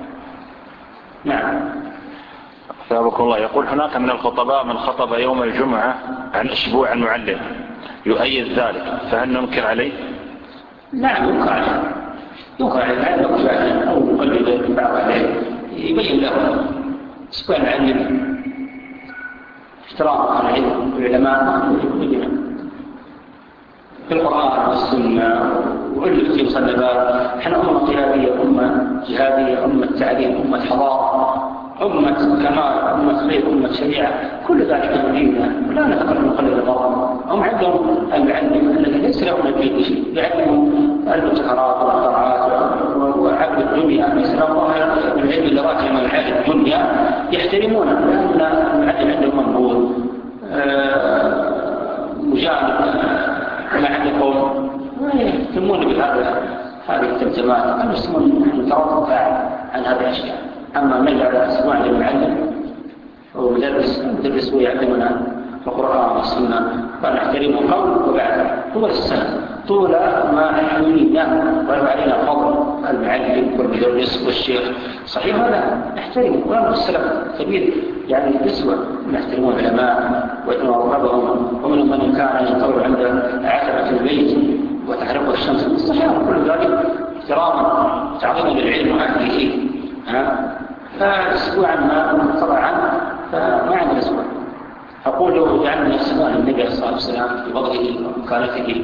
نعم. أثابكم الله. يقول هناك من الخطباء من خطب يوم الجمعة عن أسبوع المعلم يؤيد ذلك، فهل ننكر عليه؟ نعم ينكر عليه، ينكر عليه لا ينكر عليه أو مقلد بعض عليه يبين له أسبوع المعلم احترام العلم والعلماء يبين في القرآن والسنة وألف في مصنفات. نحن أمة قيادية، أمة جهادية، أمة تعليم، أمة حضارة، أمة كمال، أمة خير، أمة شريعة، كل ذلك يريدنا ولا نتقبل نقلد الغرب. هم عندهم المعلم الذي ليس له من الدين شيء، يعلمهم المبتكرات والاختراعات وعقل الدنيا، ليس لهم من العلم اللغات من العلم الدنيا يحترمونه لأن المعلم عندهم منبوذ مجانب ما عندكم يهتمون بهذا هذه التلزمات. المسلمون نتوقف عن هذه الأشياء. أما من على أسبوع للمعلم أو مدرس مدرس ويعلمنا القرآن والسنة فنحترمه قبل وبعد طول السنة طول ما حولنا وعلينا فضل المعلم والمدرس والشيخ. صحيح هذا نحترمه ولا السلف كبير يعني أسوأ نحترمون العلماء ونوقبهم، ومنهم من كان ينطلب عند عتبة البيت وتحرقه الشمس. صحيح كل ذلك احتراما تعظيما للعلم وأهله. فأسبوعا ما طبعا فما عندنا أسبوع. أقول له جعلنا أسبوع النبي صلى الله عليه وسلم في فضله ومكانته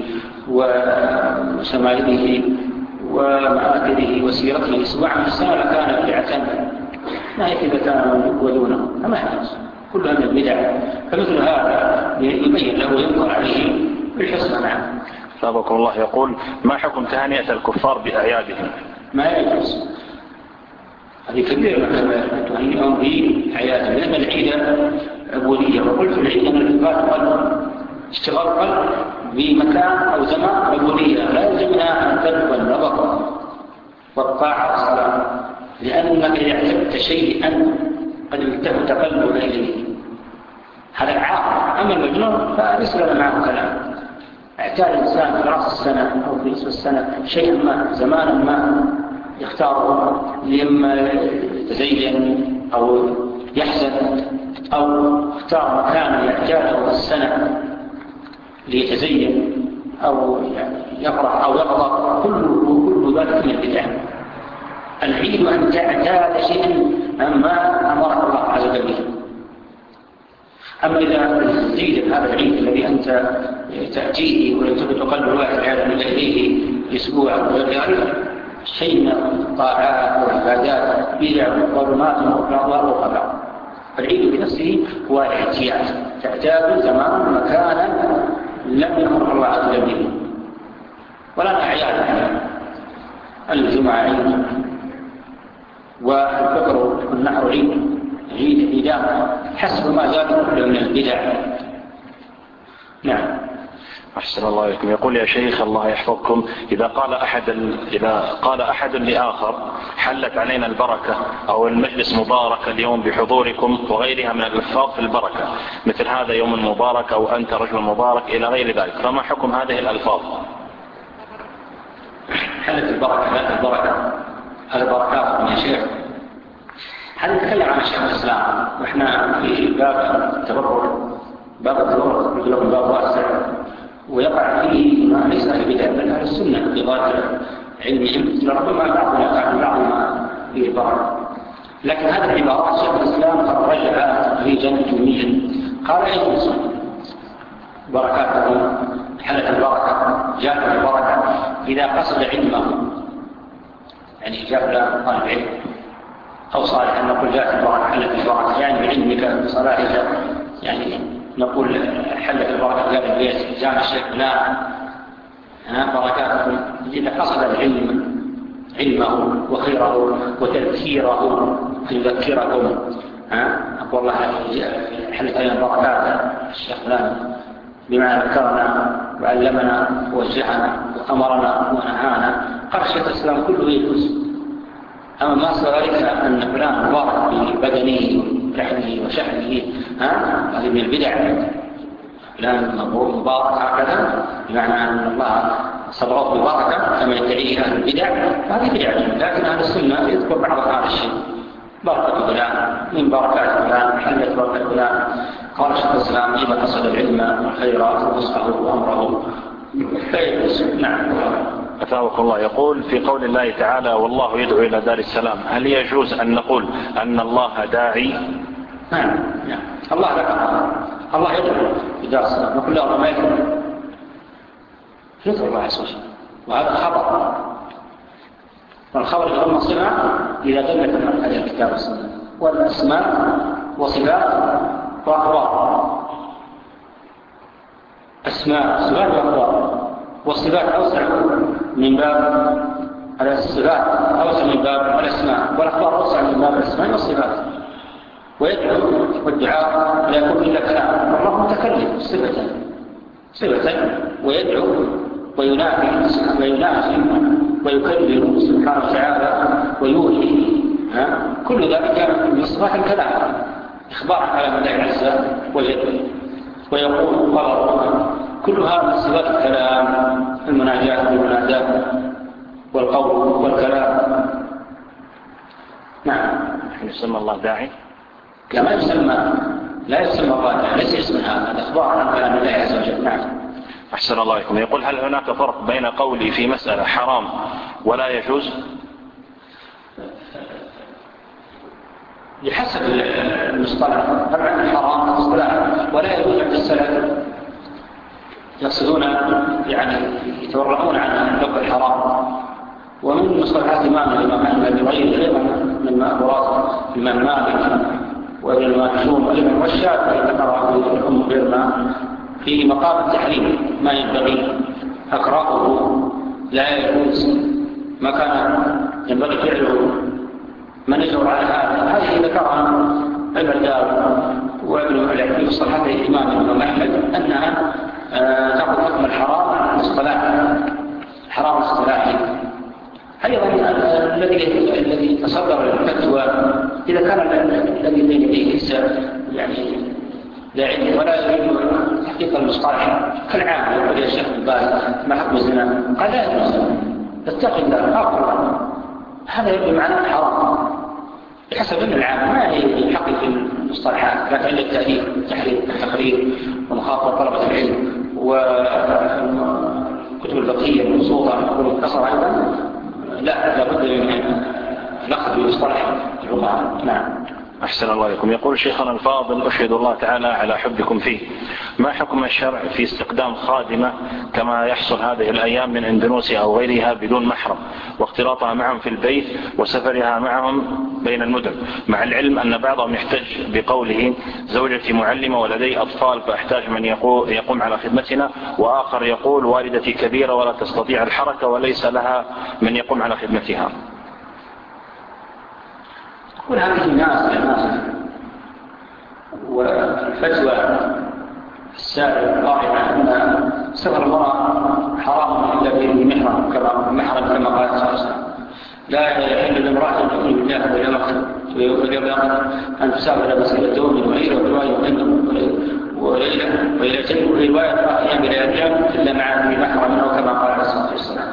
وشمائله ومآثره وسيرته أسبوعا في السنة لكان بدعة ما هي إذا كان ودونه فما يحدث كلها من البدع. فمثل هذا يبين له وينكر عليه بالحسنى. نعم. سابقكم الله. يقول ما حكم تهنئة الكفار بأعيادهم؟ ما يجوز، هذه كبيرة من تهنئهم بأعيادهم لأن العيد عبودية. وقلت العيد من الإثبات قلب اشتغال قلب بمكان أو زمان عبودية لا يلزمنا أن تلقى النظر والطاعة والصلاة، لأنك إذا اعتدت شيئا قد التفت قلبك إليه هذا العاقل. أما المجنون فليس لنا معه كلام. اعتاد الإنسان في رأس السنة أو في نصف السنة شيئا ما زمانا ما يختاره لما يتزين أو يحزن أو اختار مكانا يعتاده السنة ليتزين أو يفرح أو يغضب، كله كل ذلك من البدع. العيد أن تعتاد شيئا ما أمرك الله عز وجل. أما إذا زيد هذا العيد الذي أنت تأتيه ويلتفت قلب الواحد عياذا بالله إليه أسبوع أو يعرف شيء من الطاعات والعبادات بدع وظلمات وأخلاق وقبع. فالعيد بنفسه هو احتياج تعتاد زمان مكانا لم يأمر الله عز وجل به. ولنا أعياد الجمعة عيد والفطر والنحر عيد عيد عيدان حسب ما زاد كله من البدع. نعم. أحسن الله إليكم. يقول يا شيخ الله يحفظكم إذا قال أحد إذا قال أحد لآخر حلت علينا البركة أو المجلس مبارك اليوم بحضوركم وغيرها من الألفاظ في البركة مثل هذا يوم مبارك أو أنت رجل مبارك إلى غير ذلك، فما حكم هذه الألفاظ؟ حلت البركة حلت البركة هذا بركات يا شيخ. هذا نتكلم عن الشيخ الإسلام وإحنا في باب التبرك. باب التبرك يقول لكم باب واسع ويقع فيه ما ليس أهل البدع بل أهل السنة في ظاهر علمهم، لربما بعضنا يقع بعض ما فيه بركة. لكن هذه العبارات شيخ الإسلام قد رجع تخريجا علميا قال يجوز بركاتهم حلت البركة جاءت البركة إذا قصد علمه، يعني جاء له طالب علم أو صالح أن نقول جاءت البركة حلت البركة يعني بعلمك بصلاحك، يعني نقول حلت البركة جاء البيت جاء الشيخ فلان بركاتكم. إذا قصد العلم علمه وخيره وتذكيره يذكركم أقول الله حلت علينا البركات الشيخ فلان بما ذكرنا وعلمنا ووجهنا وأمرنا ونهانا. قال الشيخ الإسلام كله يجوز. أما ما سوى ذلك أن فلان مبارك ببدنه لحمه وشحمه، ها هذه من البدع. فلان مبارك هكذا بمعنى أن الله صبره ببركة كما يدعي أهل البدع، هذه بدعة. لكن أهل السنة يذكر بعض هذا الشيء، بركة فلان من بركات فلان، حلت بركة فلان. قال الشيخ الإسلام: إذا قصد العلم والخيرات ونصحه وأمره فيجوز. نعم. أثابك الله. يقول في قول الله تعالى: والله يدعو إلى دار السلام، هل يجوز أن نقول أن الله داعي؟ نعم. نعم. الله ذكر الله يدعو إلى دار السلام، نقول له ما يدعو يدعو الله عز وجل، وهذا خبر، والخبر يضم صفة إذا دلت على الكتاب والسنة، والأسماء وصفات وأخبار. أسماء صفات وأخبار، والصفات أوسع من باب الصفات، أوسع من باب الأسماء، والأخبار أوسع من باب الأسماء والصفات. ويدعو والدعاء لا يكون إلا كلام، الله متكلم صفة صفة، ويدعو وينافي وينافي ويكلم سبحانه وتعالى ويوحي، كل ذلك من صفات الكلام، إخبار على الله عز وجل. ويقول قال كل هذا من صفات الكلام، المناجاة والمناداة والقول والكلام. نعم. يسمى الله داعي؟ كما يسمى، لا يسمى الله داعي، ليس اسم هذا، الإخبار عن كلام الله عز وجل. نعم. أحسن الله عليكم. يقول: هل هناك فرق بين قولي في مسألة حرام ولا يجوز؟ بحسب المصطلح. طبعا الحرام اصطلاح ولا يجوز عند السلف، يقصدون يعني يتورعون عن لفظ الحرام. ومن مصطلحات إمام الإمام أحمد وغيره أيضا من مأمورات الإمام مالك وابن الماجشون والإمام والشافعي ذكر في الأم بيرما في مقام التحريم ما ينبغي أكراهه لا يجوز، ما كان ينبغي فعله من يجور على هذا. هذه ذكرها البرداوي وابن مالك في مصطلحات الإمام الإمام أحمد أنها تأخذ حكم الحرام عن الاصطلاح، الحرام الاصطلاحي. أيضا الذي الذي تصدر الفتوى إذا كان الذي بين يديه ليس يعني لا علم ولا يريد تحقيق المصطلح كالعام، يقول يا شيخ الباز ما حكم الزنا؟ قال لا يجوز، اتق الله أقرأ. هذا يبدو معناه حرام بحسب ان العام ما يحقق المصطلحات، لكن عند التأليف التحرير التقرير ومخاطبة طلبة العلم والكتب الفقهية المنصوصة والمختصرة أيضا لا لابد من نقد بمصطلح اللغة. نعم. أحسن الله عليكم. يقول شيخنا الفاضل: أشهد الله تعالى على حبكم فيه، ما حكم الشرع في استخدام خادمة كما يحصل هذه الأيام من اندونيسيا أو غيرها بدون محرم، واختلاطها معهم في البيت وسفرها معهم بين المدن، مع العلم أن بعضهم يحتج بقوله: زوجتي معلمة ولدي أطفال فأحتاج من يقوم على خدمتنا، وآخر يقول: والدتي كبيرة ولا تستطيع الحركة وليس لها من يقوم على خدمتها. كل هذه الناس الناس والفتوى السائل القائمة أن سفر المرأة حرام إلا بمحرم كما محرم كما قال صلى الله عليه وسلم. لا يحل لامرأة أن تؤمن بالله واليوم الآخر أن تسافر إلى مسيرة يوم وليلة وليلة وليلتين وفي رواية أيام بلياليها إلا مع ذي محرم أو كما قال صلى الله عليه وسلم.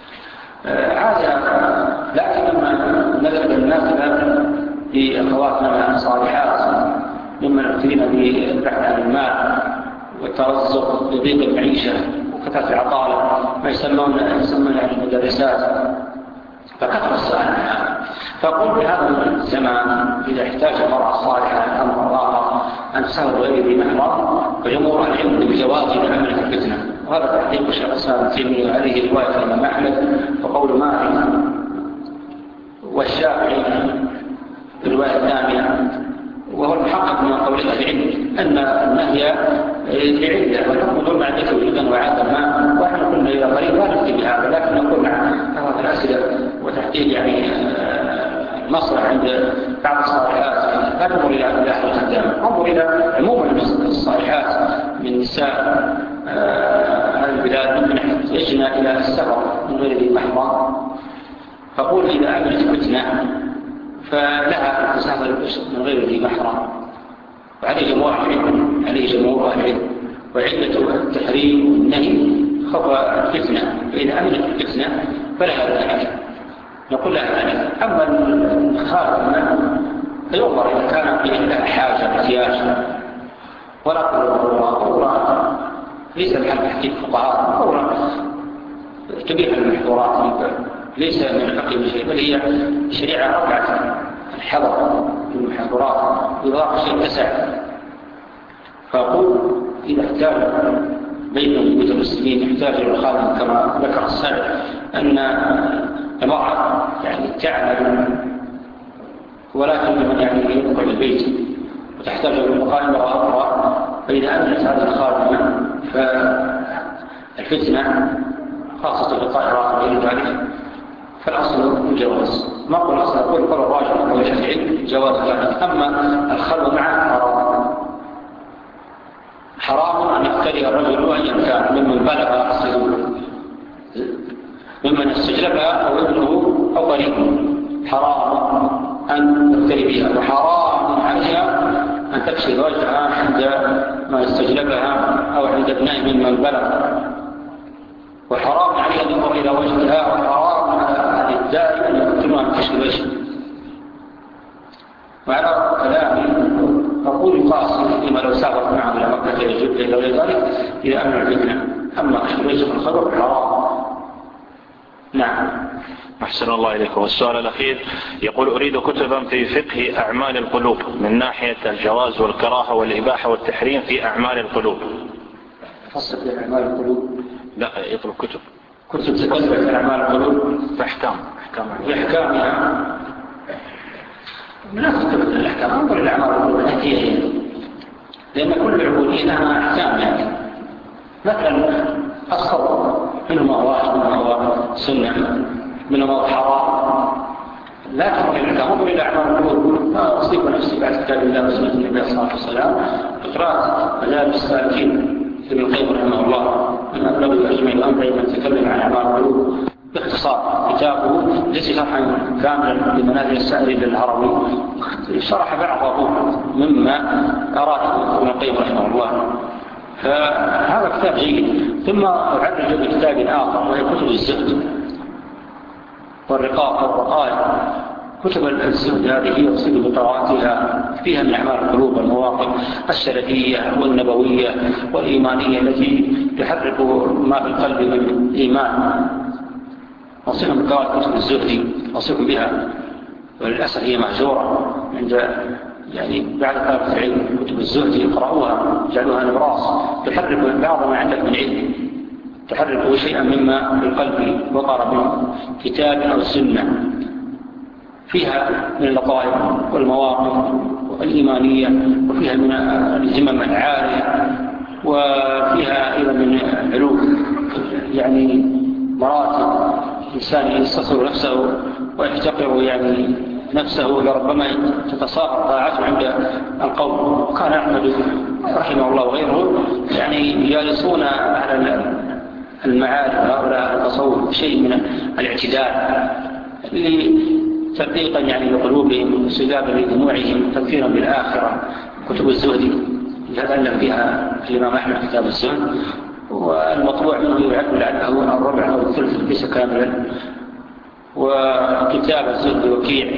هذا لكن لما نزل الناس بأخواتنا الصالحات ممن ابتلينا بالبحث عن المال والترزق بضيق المعيشة وكثرة العطالة ما يسمون يسمون المدرسات، فكثر السؤال عنها. فقل بهذا الزمان إذا احتاج المرأة الصالحة أمر الله أن تسافر غير ذي محرم، فجمهور العلم بالجواز لعمل الفتنة، وهذا تحقيق الشيخ الإسلام ابن تيمية وهذه رواية الإمام أحمد وقول مالك والشافعي الرواية الثانية، وهو المحقق من قول العلم أن النهي لعلة والحكم دون معدته وجودا وعدما. ونحن كنا إلى قريب لا نفتي بهذا، لكن نقول مع كثرة الأسئلة وتحديد يعني المصلحة عند بعض الصالحات لا تنظر إلى أحد الخدام، انظر إلى عموما الصالحات من نساء هذه البلاد ممكن يحتاجنا إلى السفر من غير ذي محرم. فقول إذا عملت فتنة فلها تسافر من غير ذي محرم، وعليه جمهور العلم عليه جمهور العلم. وعلة التحريم والنهي خوف الفتنة، فإذا أمنت الفتنة فلها ذلك نقول لها ذلك. أما الخادمة فينظر إذا كان فيه لها حاجة احتياج ولا ضرورة، ليس محل تحقيق فقهاء ضرورة تبيح المحظورات، ليس من الحكم شيء، بل هي شريعة رفعت الحظر في المحظورات إضافة شيء تسع. فأقول إذا احتاج بيت من بيوت المسلمين يحتاج إلى الخادم كما ذكر السائل أن المرأة يعني تعمل ولا تجد يعني يدخل البيت وتحتاج إلى بقاء امرأة أخرى، فإذا أمنت هذه الخادمة فالفتنة خاصة بقاء امرأة غير ذلك فالأصل الجواز. ما أقول الأصل، أقول قول الراجح أو الشافعي جواز ذلك. أما الخلوة معه حرام، حرام أن يقتدي الرجل أيا كان ممن بلغ السجود ممن استجلبها أو ابنه أو قريبه، حرام أن يقتدي بها، وحرام عليها أن تكشف وجهها عند ما استجلبها أو عند ابنائه ممن بلغ، وحرام عليها أن ينظر إلى وجهها، وحرام على الداعي أن يقتلها أن تكشف وجهها. وعلى كلامي أقول القاسم لما لو سافرت معه إلى مكة يجب إلى غير ذلك إذا أمن الفتنة، أما كشف وجه الخبر حرام. نعم. أحسن الله إليكم. والسؤال الأخير يقول: أريد كتبا في فقه أعمال القلوب من ناحية الجواز والكراهة والإباحة والتحريم في أعمال القلوب. فصل في أعمال القلوب؟ لا، يطلب كتب كتب تتكلم في أعمال القلوب بأحكام بأحكامها. لا تكتب الأحكام، أنظر الأعمال القلوب هي هي، لأن كل العبودية لها أحكام. يعني مثلا الصبر منه ما هو واجب، منه ما هو سنة، منه ما هو حرام. لا تمر إلى الأحكام، انظر إلى أعمال القلوب. أصيب نفسي بعد كتاب الله وسنة النبي صلى الله عليه وسلم بقراءة مجالس السالكين ابن القيم رحمه الله من أبلغ أجمع الأمر من تكلم عن أعمال القلوب باختصار. كتابه ليس شرحا كاملا لمنازل السائل للهروي، شرح بعضه مما أراده ابن القيم رحمه الله، فهذا كتاب جيد. ثم أعرج بكتاب آخر وهي كتب الزهد والرقاق والرقائق. كتب الزهد هذه يقصد بقراءتها فيها من أعمال القلوب والمواقف السلفية والنبوية والإيمانية التي تحرك ما في القلب من إيمان. أصيبهم بقراءة كتب الزهد، أصيبهم بها، وللأسف هي مهجورة عند يعني بعد طلبة العلم. كتب الزهد يقرأوها جعلوها نبراس تحرك بعض ما عندك من علم، تحرك شيئا مما في القلب وقر من كتاب أو سنة، فيها من اللطائف والمواقف الإيمانية، وفيها من الهمم العالية، وفيها أيضا من علوم يعني مراتب إنسان يستصغر نفسه ويحتقر يعني نفسه، لربما تتصاغر طاعته عند القوم. وكان أحمد رحمه الله وغيره يعني يجالسون أهل المعارف هؤلاء التصوف شيء من الاعتدال تدقيقا يعني لقلوبهم واستجابا لدموعهم تذكيرا بالآخرة. كتب الزهد هذا ألف فيها الإمام أحمد كتاب الزهد، والمطبوع منه يعد لعله الربع أو الثلث ليس كاملا. وكتاب الزهد وكيع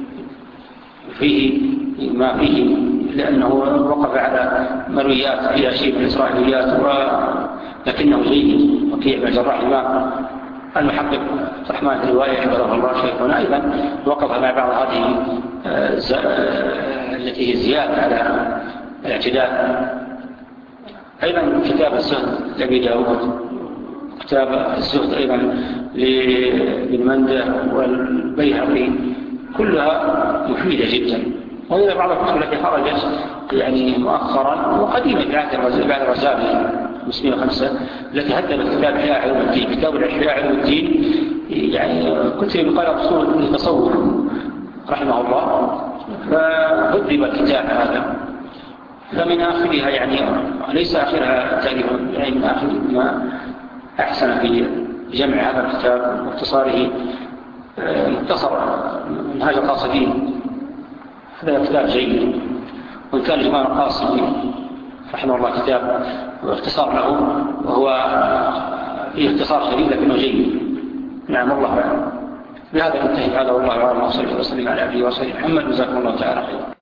فيه ما فيه، لأنه وقف على مرويات فيها شيء من الإسرائيليات، ولكنه جيد. وكيع بن جراح الإمام المحقق رحمه الرواية حفظه الله شيخنا أيضا وقف مع بعض هذه التي هي زيادة على الاعتداء. أيضا كتاب الزهد لأبي داود، كتاب الزهد أيضا لابن منده والبيهقي، كلها مفيدة جدا. وإذا بعض الكتب التي خرجت يعني مؤخرا وقديمة في عهد بعد الرسائل المسلمين الخمسة التي هدمت كتاب إحياء علوم الدين. كتاب إحياء علوم الدين يعني كتب بقال أصول التصوف رحمه الله، فهدم الكتاب هذا. فمن آخرها يعني ليس آخرها تأليف، يعني من آخر ما أحسن في جمع هذا الكتاب واختصاره مختصر منهاج القاصدين هذا كتاب جيد، وإن كان الإمام القاسمي رحمه الله كتاب واختصار له، وهو فيه اختصار شديد لكنه جيد. نعم الله أعلم. بهذا ننتهي هذا والله أعلم، وصلى الله وسلم على عبده ورسوله محمد، جزاكم الله تعالى خيرا.